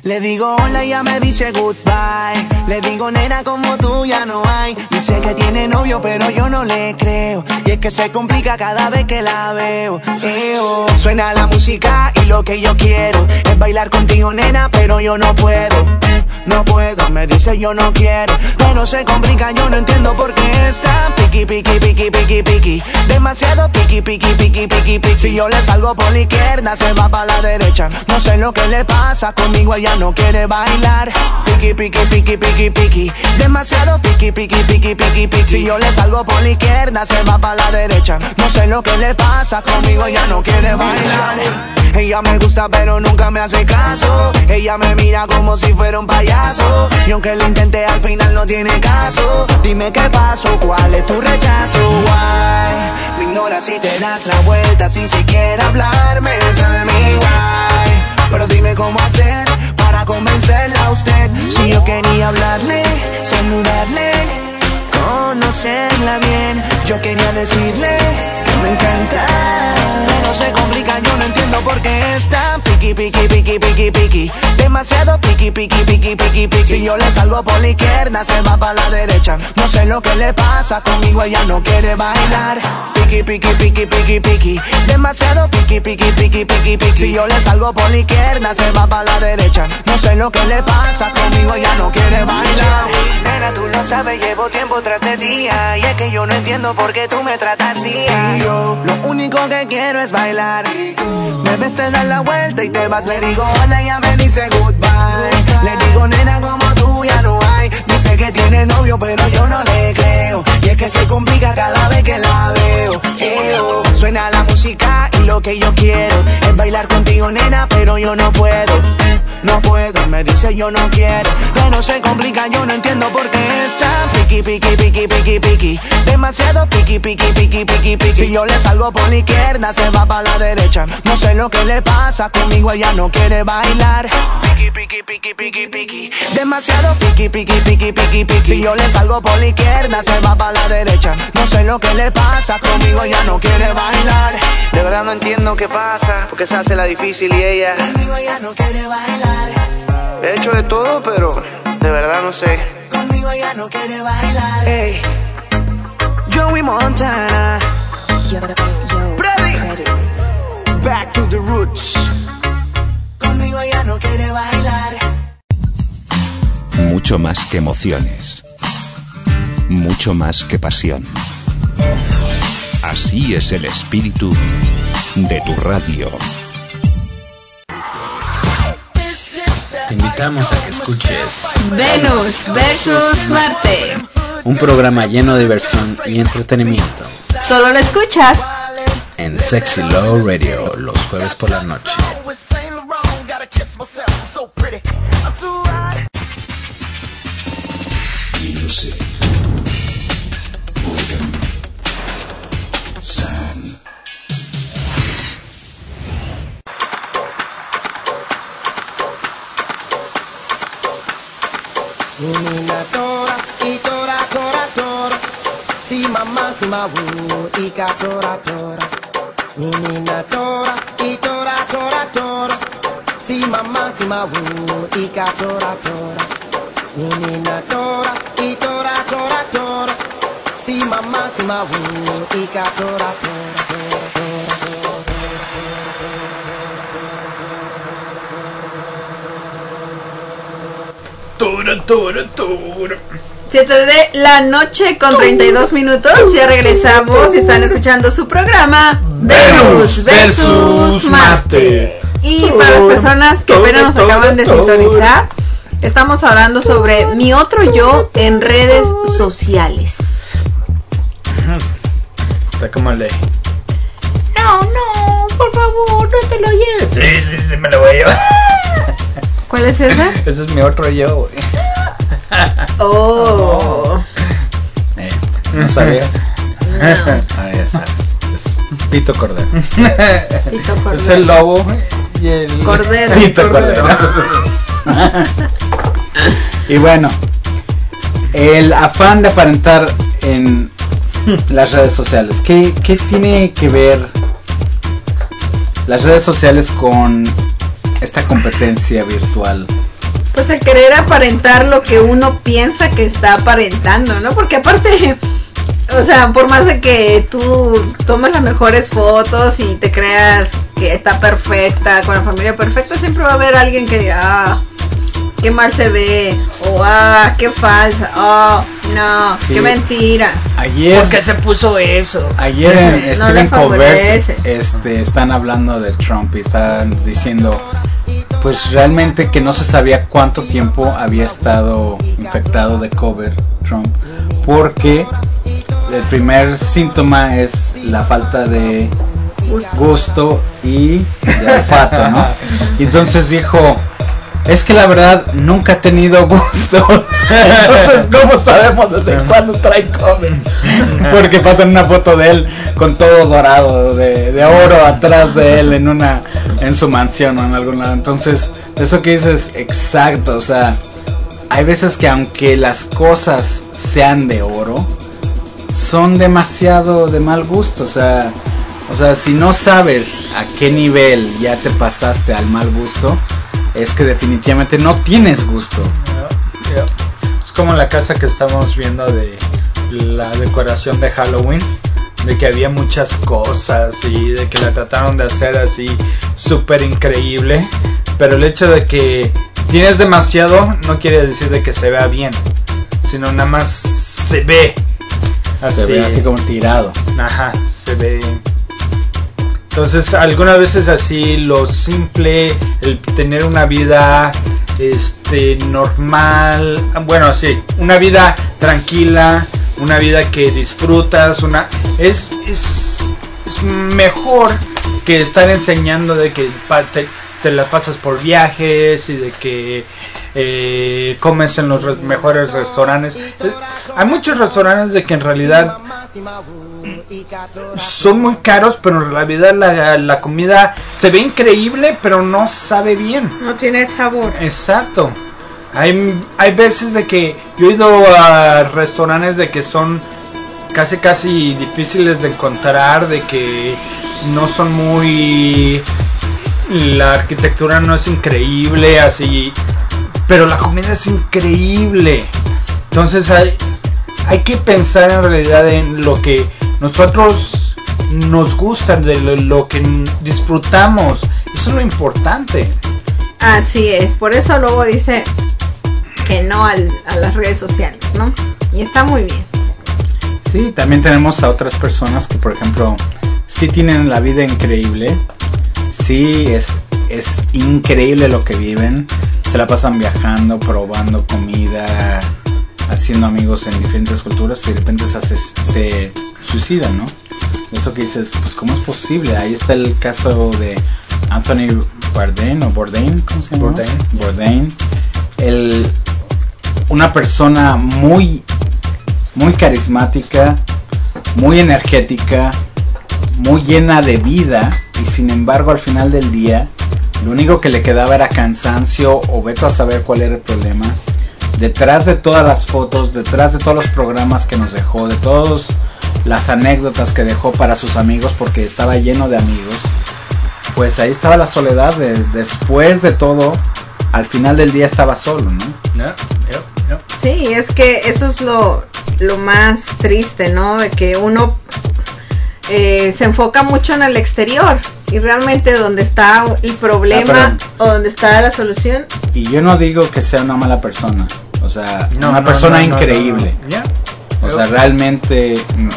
Le digo hola y ya me dice goodbye. Le digo nena como tú ya no hay. Dice que tiene novio pero yo no le creo. Y es que se complica cada vez que la veo. Eo. Suena la música y lo que yo quiero es bailar contigo nena pero yo no puedo. No puedo, me dice yo no quiero. Pero se complica, yo no entiendo por qué está piqui, piqui, piqui, piqui, piqui. Demasiado piqui, piqui, piqui, piqui, piqui. Si yo le salgo por la izquierda, se va para la derecha. No sé lo que le pasa, conmigo ella no quiere bailar. Piqui, piqui, piqui, piqui, piqui. Demasiado piqui, piqui, piqui, piqui, piqui. Si yo le salgo por la izquierda, se va para la derecha. No sé lo que le pasa, conmigo ella no quiere bailar. Ella me gusta pero nunca me hace caso. Ella me mira como si fuera un payaso. Y aunque lo intenté al final no tiene caso. Dime qué pasó, cuál es tu rechazo. Why? Me ignoras y te das la vuelta sin siquiera hablarme. Esa es mi why. Pero dime cómo hacer para convencerla a usted. Si yo quería hablarle, saludarle, conocerla bien. Yo quería decirle que me encanta. No se complica, yo no entiendo por qué está piqui, piqui, piqui, piqui, piqui. Demasiado piqui, piqui, piqui, piqui, piqui. Si yo le salgo por la izquierda, se va para la derecha. No sé lo que le pasa, conmigo ella no quiere bailar. Piqui, piqui, piqui, piqui, piqui. Demasiado piqui, piqui, piqui, piqui, piqui. Si yo le salgo por la izquierda, se va para la derecha. No sé lo que le pasa, conmigo ella no quiere bailar. Nena, tú lo sabes, llevo tiempo tras de día. Y es que yo no entiendo por qué tú me tratas así. Y yo lo único que quiero es bailar. Me ves, te das la vuelta y te vas. Le digo hola y ella me dice goodbye. Le digo nena como tú ya no hay. Dice que tiene novio pero yo no le creo. Y es que se complica cada vez que la veo. Eo. Suena la música y lo que yo quiero es bailar contigo nena pero yo no puedo. No puedo, me dice yo no quiero. Pero se complica, yo no entiendo por qué está piqui, piqui, piqui, piqui, piqui. Demasiado piqui, piqui, piqui, piqui, piqui. Si yo le salgo por la izquierda, se va para la derecha. No sé lo que le pasa, conmigo ella no quiere bailar. Piqui, piqui, piqui, piqui, piqui. Demasiado piqui, piqui, piqui, piqui, piqui. Si yo le salgo por la izquierda, se va para la derecha. No sé lo que le pasa, conmigo ella no quiere bailar. De verdad no entiendo qué pasa, porque se hace la difícil y ella conmigo ella no quiere bailar. He hecho de todo, pero de verdad no sé. Conmigo ella no quiere bailar. Hey, Joey Montana. Yo, yo, Ready? Back to the roots. Conmigo ella no quiere bailar. Mucho más que emociones. Mucho más que pasión. Así es el espíritu de tu radio. Te invitamos a que escuches Venus versus Marte. un programa lleno de diversión y entretenimiento Solo lo escuchas en Sexy Low Radio los jueves por la noche. Music. Organ. Sound. Nina tora, y tora, tora, tora. Si mamá, si ma wu, y ka tora, tora. Nina tora, y tora, tora, tora. Si mamá, si ma wu, y ka tora, tora. Nina tora, y tora, tora, tora. Si mamá, si ma wu, y ka tora, tora, tora, tora, tora. Tura, tura, tura. siete de la noche con treinta y dos minutos. Ya regresamos y están escuchando su programa Venus versus Marte. Y para las personas que apenas nos acaban de sintonizar, estamos hablando sobre mi otro yo en redes sociales. Está como el de... No, no, por favor, no te lo lleves. Sí, sí, sí, me lo voy a llevar. ¿Cuál es ese? Ese es mi otro yo, güey. Oh. Eh, ¿No sabías? No. Ah, ya sabes. Es Pito Cordero. Pito Cordero. Es el lobo y el... Cordero. Pito Cordero. Y bueno, el afán de aparentar en las redes sociales. ¿Qué, qué tiene que ver las redes sociales con esta competencia virtual pues el querer aparentar lo que uno piensa que está aparentando, ¿no? Porque aparte, o sea, por más de que tú tomes las mejores fotos y te creas que está perfecta, con la familia perfecta, siempre va a haber alguien que diga, ah, qué mal se ve, o ah, qué falsa, oh, no, sí. Qué mentira. Ayer, ¿por qué se puso eso? Ayer en no Stephen Colbert este, están hablando de Trump y están diciendo, pues realmente que no se sabía cuánto tiempo había estado infectado de COVID Trump, porque el primer síntoma es la falta de gusto y de olfato, ¿no? Y entonces dijo, es que la verdad nunca he tenido gusto. Entonces, ¿cómo sabemos desde cuándo trae COVID? Porque pasan una foto de él con todo dorado, de, de oro atrás de él en una en su mansión o en algún lado. Entonces, eso que dices, exacto, o sea, hay veces que aunque las cosas sean de oro, son demasiado de mal gusto, o sea, o sea, si no sabes a qué nivel ya te pasaste al mal gusto, es que definitivamente no tienes gusto. Yeah, yeah. Es como la casa que estamos viendo de la decoración de Halloween, de que había muchas cosas y de que la trataron de hacer así súper increíble, pero el hecho de que tienes demasiado no quiere decir de que se vea bien, sino nada más se ve así, se ve así como tirado. Ajá, se ve. Entonces, algunas veces así lo simple, el tener una vida este normal, bueno, sí, una vida tranquila, una vida que disfrutas, una es es, es mejor que estar enseñando de que te, te la pasas por viajes y de que eh, comes en los re- mejores restaurantes. Hay muchos restaurantes de que en realidad son muy caros, pero en realidad la, la comida se ve increíble, pero no sabe bien. No tiene sabor. Exacto. Hay, hay veces de que yo he ido a restaurantes de que son casi casi difíciles de encontrar, de que no son muy... la arquitectura no es increíble, así, pero la comida es increíble. Entonces hay, hay que pensar en realidad en lo que nosotros nos gusta, de lo, lo que disfrutamos. Eso es lo importante. Así es, por eso luego dice que no al, a las redes sociales, ¿no? Y está muy bien. Sí, también tenemos a otras personas que, por ejemplo, sí tienen la vida increíble, sí es, es increíble lo que viven, se la pasan viajando, probando comida, haciendo amigos en diferentes culturas y de repente se, hace, se suicidan, ¿no? Eso que dices, pues ¿cómo es posible? Ahí está el caso de Anthony Bourdain o Bourdain, ¿cómo se llama? Bourdain. Bourdain. El, una persona muy, muy carismática, muy energética, muy llena de vida, y sin embargo al final del día lo único que le quedaba era cansancio o veto a saber cuál era el problema. Detrás de todas las fotos, detrás de todos los programas que nos dejó, de todas las anécdotas que dejó para sus amigos, porque estaba lleno de amigos, pues ahí estaba la soledad. De, después de todo, al final del día estaba solo, ¿no? No, no, no. Sí, es que eso es lo, lo más triste, ¿no? De que uno eh, se enfoca mucho en el exterior y realmente donde está el problema ah, o donde está la solución. Y yo no digo que sea una mala persona, o sea, No, una no, persona no, no, increíble. no, no. Yeah. O sea, realmente m-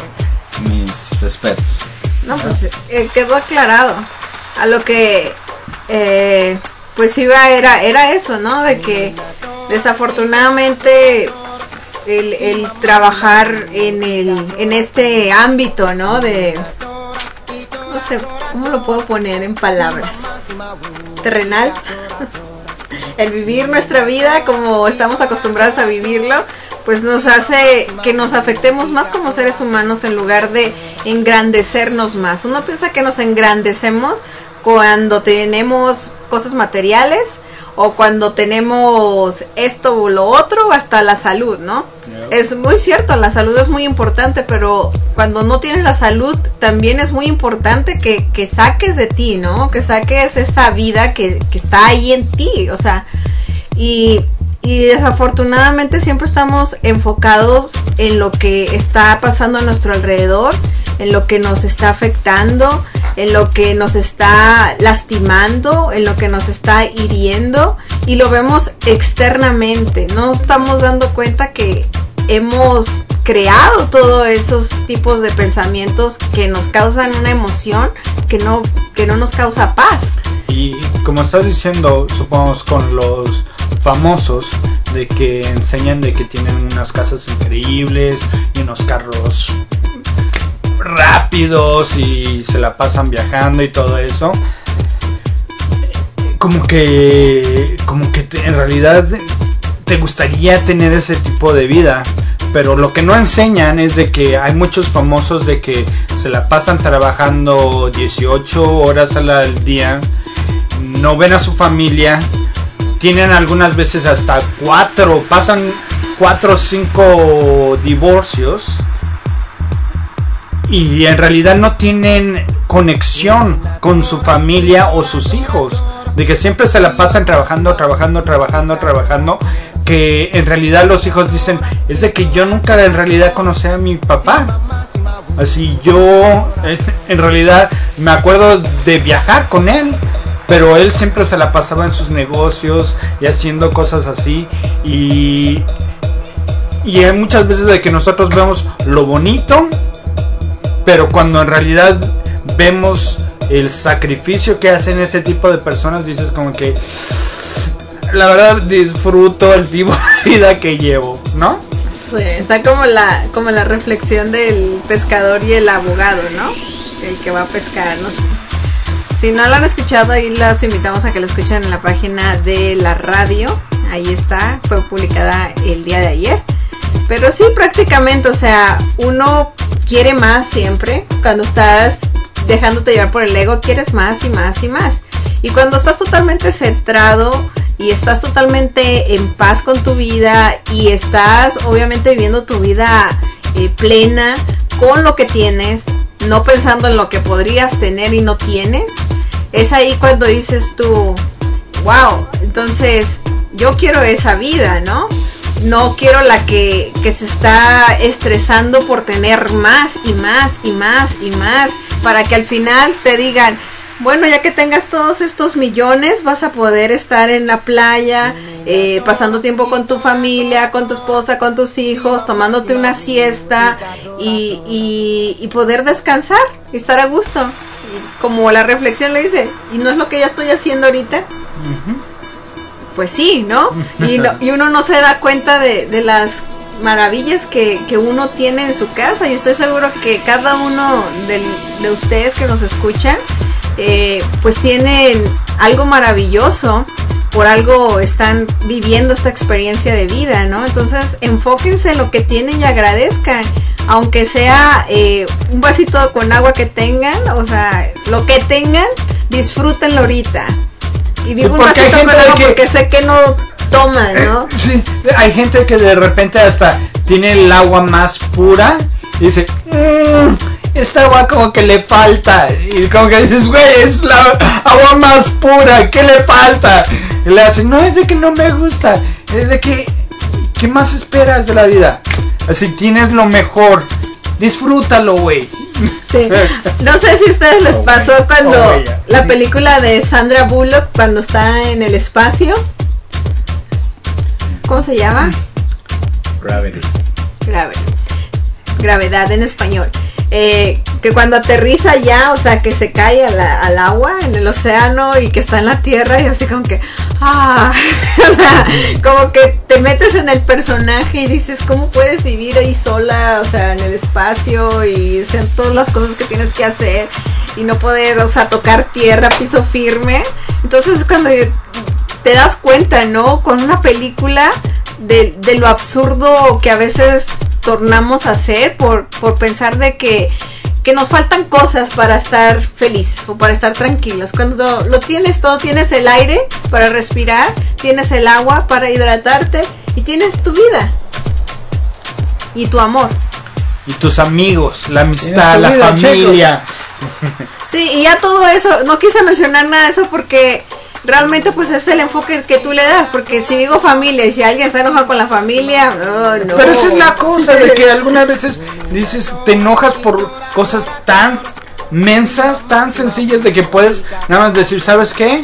mis respetos. No, pues eh, quedó aclarado. A lo que eh, pues iba era era eso, ¿no? De que desafortunadamente el, el trabajar en el en este ámbito, ¿no? De no sé cómo lo puedo poner en palabras. Terrenal. El vivir nuestra vida como estamos acostumbrados a vivirlo, pues nos hace que nos afectemos más como seres humanos en lugar de engrandecernos más. Uno piensa que nos engrandecemos cuando tenemos cosas materiales o cuando tenemos esto o lo otro, hasta la salud, ¿no? Yep. Es muy cierto, la salud es muy importante, pero cuando no tienes la salud también es muy importante que, que saques de ti, ¿no? Que saques esa vida que, que está ahí en ti, o sea, Y, y desafortunadamente siempre estamos enfocados en lo que está pasando a nuestro alrededor, en lo que nos está afectando, en lo que nos está lastimando, en lo que nos está hiriendo, y lo vemos externamente. No estamos dando cuenta que hemos creado todos esos tipos de pensamientos que nos causan una emoción que no, que no nos causa paz. Y como estás diciendo, supongamos con los famosos, de que enseñan de que tienen unas casas increíbles y unos carros rápidos y se la pasan viajando y todo eso, como que como que te, en realidad te gustaría tener ese tipo de vida, pero lo que no enseñan es de que hay muchos famosos de que se la pasan trabajando dieciocho horas al día, no ven a su familia, tienen algunas veces hasta cuatro, pasan cuatro o cinco divorcios, y en realidad no tienen conexión con su familia o sus hijos, de que siempre se la pasan trabajando, trabajando, trabajando, trabajando, que en realidad los hijos dicen, es de que yo nunca en realidad conocí a mi papá. Así yo en realidad me acuerdo de viajar con él, pero él siempre se la pasaba en sus negocios y haciendo cosas así, y, y hay muchas veces de que nosotros vemos lo bonito, pero cuando en realidad vemos el sacrificio que hacen este tipo de personas, dices como que la verdad disfruto el tipo de vida que llevo, ¿no? Sí, está como la, como la reflexión del pescador y el abogado, ¿no? El que va a pescar, ¿no? Si no lo han escuchado, ahí los invitamos a que lo escuchen en la página de la radio. Ahí está, fue publicada el día de ayer. Pero sí, prácticamente, o sea, uno quiere más siempre. Cuando estás dejándote llevar por el ego, quieres más y más y más. Y cuando estás totalmente centrado y estás totalmente en paz con tu vida y estás obviamente viviendo tu vida eh, plena con lo que tienes, no pensando en lo que podrías tener y no tienes, es ahí cuando dices tú, wow, entonces yo quiero esa vida, ¿no? No quiero la que, que se está estresando por tener más y más y más y más, para que al final te digan, bueno, ya que tengas todos estos millones, vas a poder estar en la playa, eh, pasando tiempo con tu familia, con tu esposa, con tus hijos, tomándote una siesta y, y, y poder descansar y estar a gusto. Como la reflexión le dice, ¿y no es lo que ya estoy haciendo ahorita? Uh-huh. Pues sí, ¿no? Y, no, y uno no se da cuenta de, de las maravillas que, que uno tiene en su casa. Y estoy seguro que cada uno de, de ustedes que nos escuchan, eh, pues tienen algo maravilloso, por algo están viviendo esta experiencia de vida, ¿no? Entonces enfóquense en lo que tienen y agradezcan, aunque sea eh, un vasito con agua que tengan, o sea, lo que tengan, disfrútenlo ahorita. Y digo sí, un vasito con agua que, porque sé que no toman, ¿no? Eh, sí, hay gente que de repente hasta tiene el agua más pura y dice, mmm, esta agua como que le falta, y como que dices, güey, es la agua más pura, ¿qué le falta? Y le hacen, no es de que no me gusta, es de que, ¿qué más esperas de la vida? Así tienes lo mejor, disfrútalo, güey. Sí. No sé si a ustedes les pasó cuando oh, la película de Sandra Bullock, cuando está en el espacio, ¿cómo se llama? Gravity. Gravity. Gravedad en español. Eh, que cuando aterriza ya, o sea, que se cae a la, al agua en el océano y que está en la tierra, y así como que, ah, o sea, como que te metes en el personaje y dices, ¿cómo puedes vivir ahí sola, o sea, en el espacio y sean todas las cosas que tienes que hacer y no poder, o sea, tocar tierra, piso firme? Entonces cuando te das cuenta, ¿no? Con una película de, de lo absurdo que a veces tornamos a hacer por, por pensar de que, que nos faltan cosas para estar felices o para estar tranquilos. Cuando lo tienes todo, tienes el aire para respirar, tienes el agua para hidratarte y tienes tu vida y tu amor y tus amigos, la amistad, la vida, familia. Sí, y ya todo eso, no quise mencionar nada de eso porque realmente pues es el enfoque que tú le das, porque si digo familia y si alguien está enojado con la familia, oh, no. Pero esa es la cosa de que algunas veces dices, te enojas por cosas tan mensas, tan sencillas, de que puedes nada más decir, ¿sabes qué?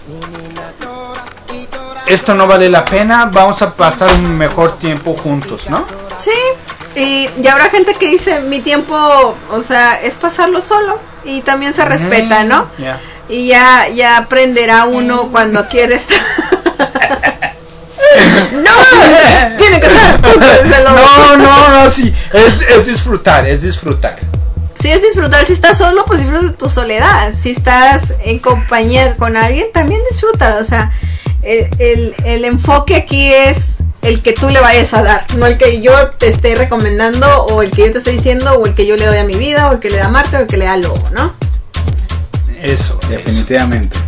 Esto no vale la pena, vamos a pasar un mejor tiempo juntos, ¿no? Sí, y, y habrá gente que dice, mi tiempo, o sea, es pasarlo solo, y también se respeta, ¿no? Yeah. Y ya, ya aprenderá uno cuando quiere estar. ¡No! Tiene que estar. No, no, no, sí, es, es disfrutar, es disfrutar. Sí, es disfrutar. Si estás solo, pues disfruta de tu soledad. Si estás en compañía con alguien, también disfrútalo. O sea, el, el, el enfoque aquí es el que tú le vayas a dar, no el que yo te esté recomendando, o el que yo te esté diciendo, o el que yo le doy a mi vida, o el que le da a Marta, o el que le da a Lobo, ¿no? Eso, definitivamente.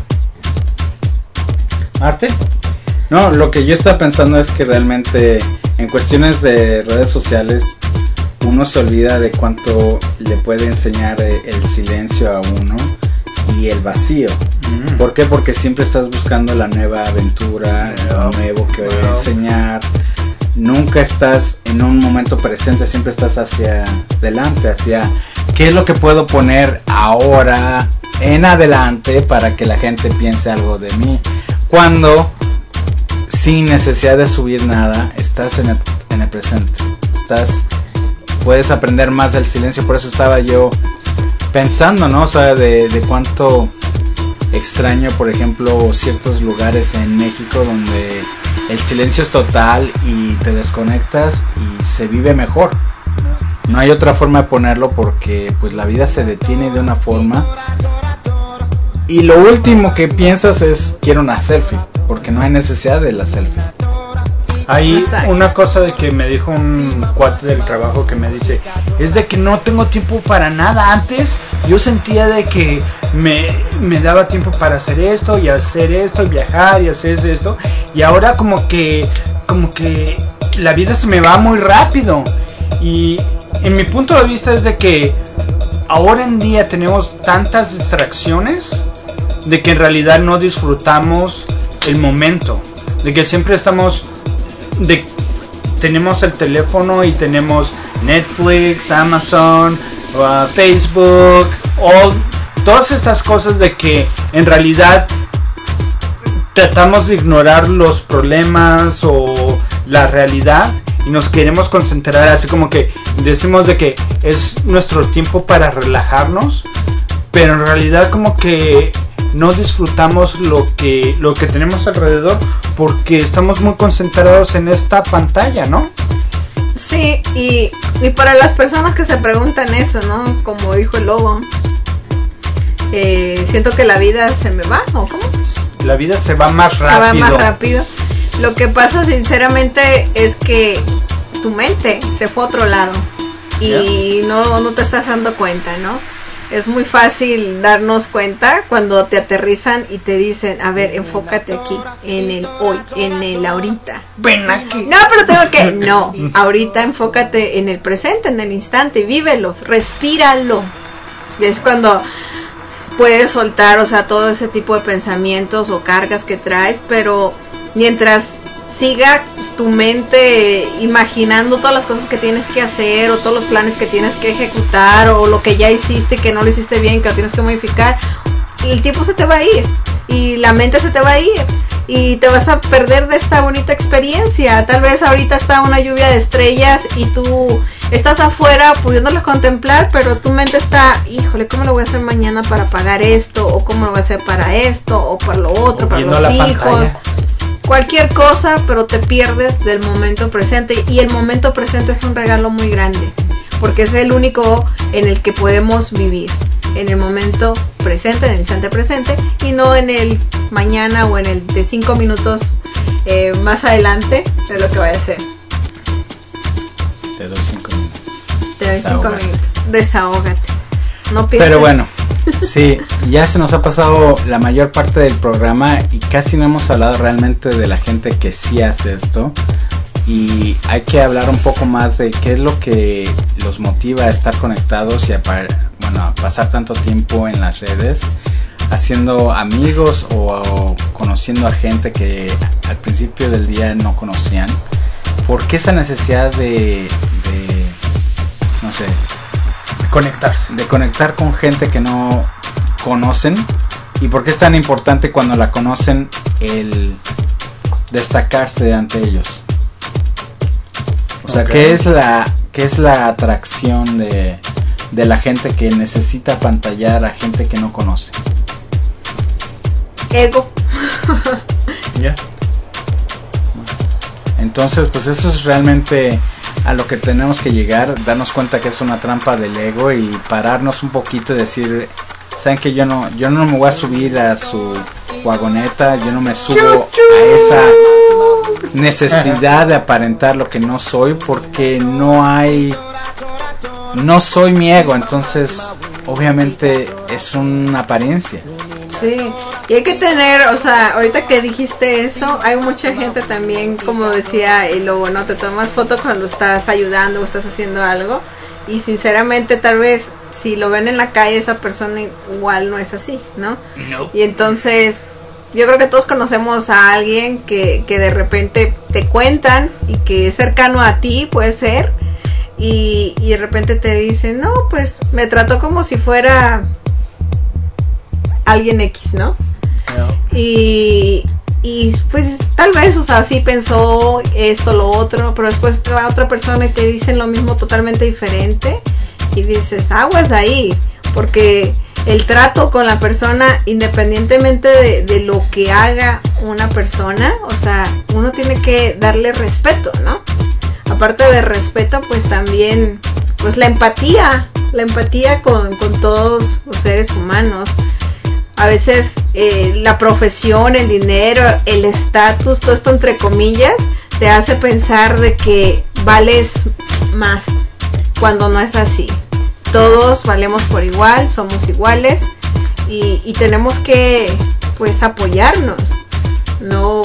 ¿Arte? No, lo que yo estaba pensando es que realmente en cuestiones de redes sociales uno se olvida de cuánto le puede enseñar el silencio a uno y el vacío. Mm. ¿Por qué? Porque siempre estás buscando la nueva aventura, yeah. lo nuevo que voy a enseñar. Nunca estás en un momento presente, siempre estás hacia adelante, hacia qué es lo que puedo poner ahora en adelante para que la gente piense algo de mí. Cuando sin necesidad de subir nada, estás en el, en el presente. Estás, puedes aprender más del silencio. Por eso estaba yo pensando, ¿no? O sea, de, de cuánto extraño, por ejemplo, ciertos lugares en México donde el silencio es total y te desconectas y se vive mejor. No hay otra forma de ponerlo, porque pues la vida se detiene de una forma y lo último que piensas es quiero una selfie, porque no hay necesidad de la selfie. Hay una cosa de que me dijo un cuate del trabajo que me dice, es de que no tengo tiempo para nada. Antes yo sentía de que me, me daba tiempo para hacer esto y hacer esto y viajar y hacer esto, y ahora como que como que la vida se me va muy rápido. Y en mi punto de vista es de que ahora en día tenemos tantas distracciones de que en realidad no disfrutamos el momento, de que siempre estamos de tenemos el teléfono y tenemos Netflix, Amazon, uh, Facebook, all, todas estas cosas, de que en realidad tratamos de ignorar los problemas o la realidad y nos queremos concentrar, así como que decimos de que es nuestro tiempo para relajarnos, pero en realidad como que no disfrutamos lo que lo que tenemos alrededor, porque estamos muy concentrados en esta pantalla, ¿no? Sí, y, y para las personas que se preguntan eso, ¿no? Como dijo el Lobo, eh, siento que la vida se me va, ¿o cómo? La vida se va más rápido. Se va más rápido. Lo que pasa sinceramente es que tu mente se fue a otro lado y yeah. no, no te estás dando cuenta, ¿no? Es muy fácil darnos cuenta cuando te aterrizan y te dicen, a ver, enfócate aquí, en el hoy, en el ahorita. Ven aquí. No, pero tengo que, no, ahorita enfócate en el presente, en el instante, vívelo, respíralo. Y es cuando puedes soltar, o sea, todo ese tipo de pensamientos o cargas que traes, pero mientras siga tu mente imaginando todas las cosas que tienes que hacer, o todos los planes que tienes que ejecutar, o lo que ya hiciste que no lo hiciste bien, que lo tienes que modificar, el tiempo se te va a ir y la mente se te va a ir y te vas a perder de esta bonita experiencia. Tal vez ahorita está una lluvia de estrellas y tú estás afuera pudiéndolas contemplar, pero tu mente está, híjole, ¿cómo lo voy a hacer mañana para pagar esto? O ¿cómo lo voy a hacer para esto? O para lo otro, o para los hijos. Pantalla. Cualquier cosa, pero te pierdes del momento presente, y el momento presente es un regalo muy grande, porque es el único en el que podemos vivir, en el momento presente, en el instante presente, y no en el mañana o en el de cinco minutos eh, más adelante de lo que vaya a ser. Te doy cinco minutos. Te doy cinco minutos. Desahógate. No pienses. Pero bueno, sí, ya se nos ha pasado la mayor parte del programa y casi no hemos hablado realmente de la gente que sí hace esto, y hay que hablar un poco más de qué es lo que los motiva a estar conectados y a, bueno, a pasar tanto tiempo en las redes. haciendo amigos o, o conociendo a gente que al principio del día no conocían? ¿Por qué esa necesidad de, de no sé, conectarse, de conectar con gente que no conocen? ¿Y por qué es tan importante cuando la conocen el destacarse ante ellos? O sea, okay. ¿qué es la qué es la atracción de, de la gente que necesita apantallar a gente que no conoce? Ego. Ya. Yeah. Entonces, pues eso es realmente a lo que tenemos que llegar, darnos cuenta que es una trampa del ego y pararnos un poquito y decir, saben que yo no yo no me voy a subir a su wagoneta, yo no me subo a esa necesidad de aparentar lo que no soy, porque no hay no soy mi ego, entonces obviamente es una apariencia. Sí, y hay que tener, o sea, ahorita que dijiste eso, hay mucha gente también, como decía el lobo, ¿no? Te tomas foto cuando estás ayudando o estás haciendo algo, y sinceramente tal vez si lo ven en la calle esa persona igual no es así, ¿no? No. Y entonces yo creo que todos conocemos a alguien que, que de repente te cuentan y que es cercano a ti, puede ser, y, y de repente te dicen, no, pues me trató como si fuera alguien X, ¿no? No. Y, y pues tal vez, o sea, sí pensó esto, lo otro, pero después te va otra persona y te dicen lo mismo totalmente diferente y dices, aguas ahí, porque el trato con la persona, independientemente de, de lo que haga una persona, o sea, uno tiene que darle respeto, ¿no? Aparte de respeto, pues también, pues la empatía, la empatía con, con todos los seres humanos. A veces eh, la profesión, el dinero, el estatus, todo esto entre comillas, te hace pensar de que vales más, cuando no es así. Todos valemos por igual, somos iguales y, y tenemos que, pues, apoyarnos, no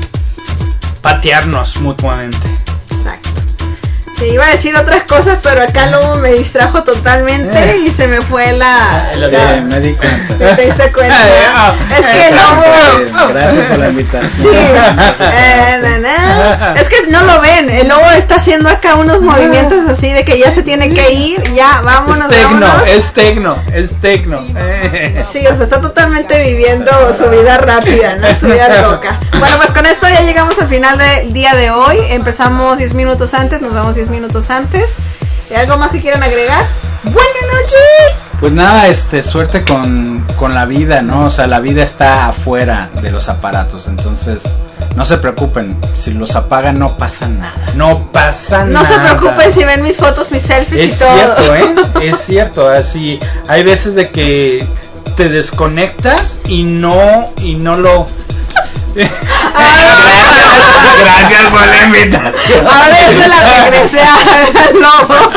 patearnos mutuamente. Exacto. Sí, iba a decir otras cosas, pero acá Lobo me distrajo totalmente eh. y se me fue la... Sí, la me di cuenta. ¿Te diste cuenta? Es que Lobo... Gracias por la invitación. Sí. Eh, na, na. Es que no lo ven, el Lobo está haciendo acá unos movimientos así de que ya se tiene que ir, ya, vámonos, es tecno, vámonos. Es tecno, es tecno. Sí, o sea, está totalmente viviendo su vida rápida, ¿no? Su vida loca. Bueno, pues con esto ya llegamos al final del día de hoy. Empezamos diez minutos antes, nos vamos diez minutos antes. ¿Y algo más que quieran agregar? Buenas noches. Pues nada, este, suerte con, con la vida, ¿no? O sea, la vida está afuera de los aparatos, entonces no se preocupen, si los apagan no pasa nada. No pasa no nada. No se preocupen si ven mis fotos, mis selfies es y todo. Es cierto, ¿eh? Es cierto, así hay veces de que te desconectas y no y no lo Gracias por la invitación. Ahora se la regresé al Lobo.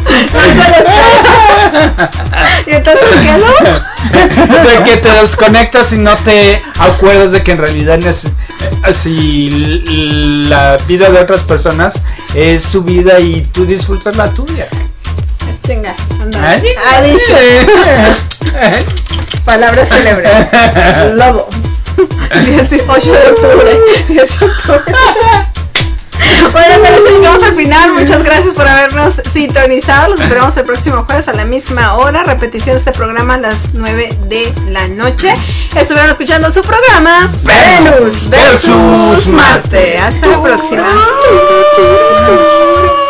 Y entonces, ¿qué no? De que te desconectas y no te acuerdas de que en realidad es, si la vida de otras personas es su vida y tú disfrutas la tuya. Chinga, anda. Ha dicho. Palabras célebres. Lobo. dieciocho de octubre. dieciocho de octubre. Bueno, con esto llegamos al final. Muchas gracias por habernos sintonizado. Los esperamos el próximo jueves a la misma hora. Repetición de este programa a las nueve de la noche. Estuvieron escuchando su programa Venus versus Marte. Hasta la próxima.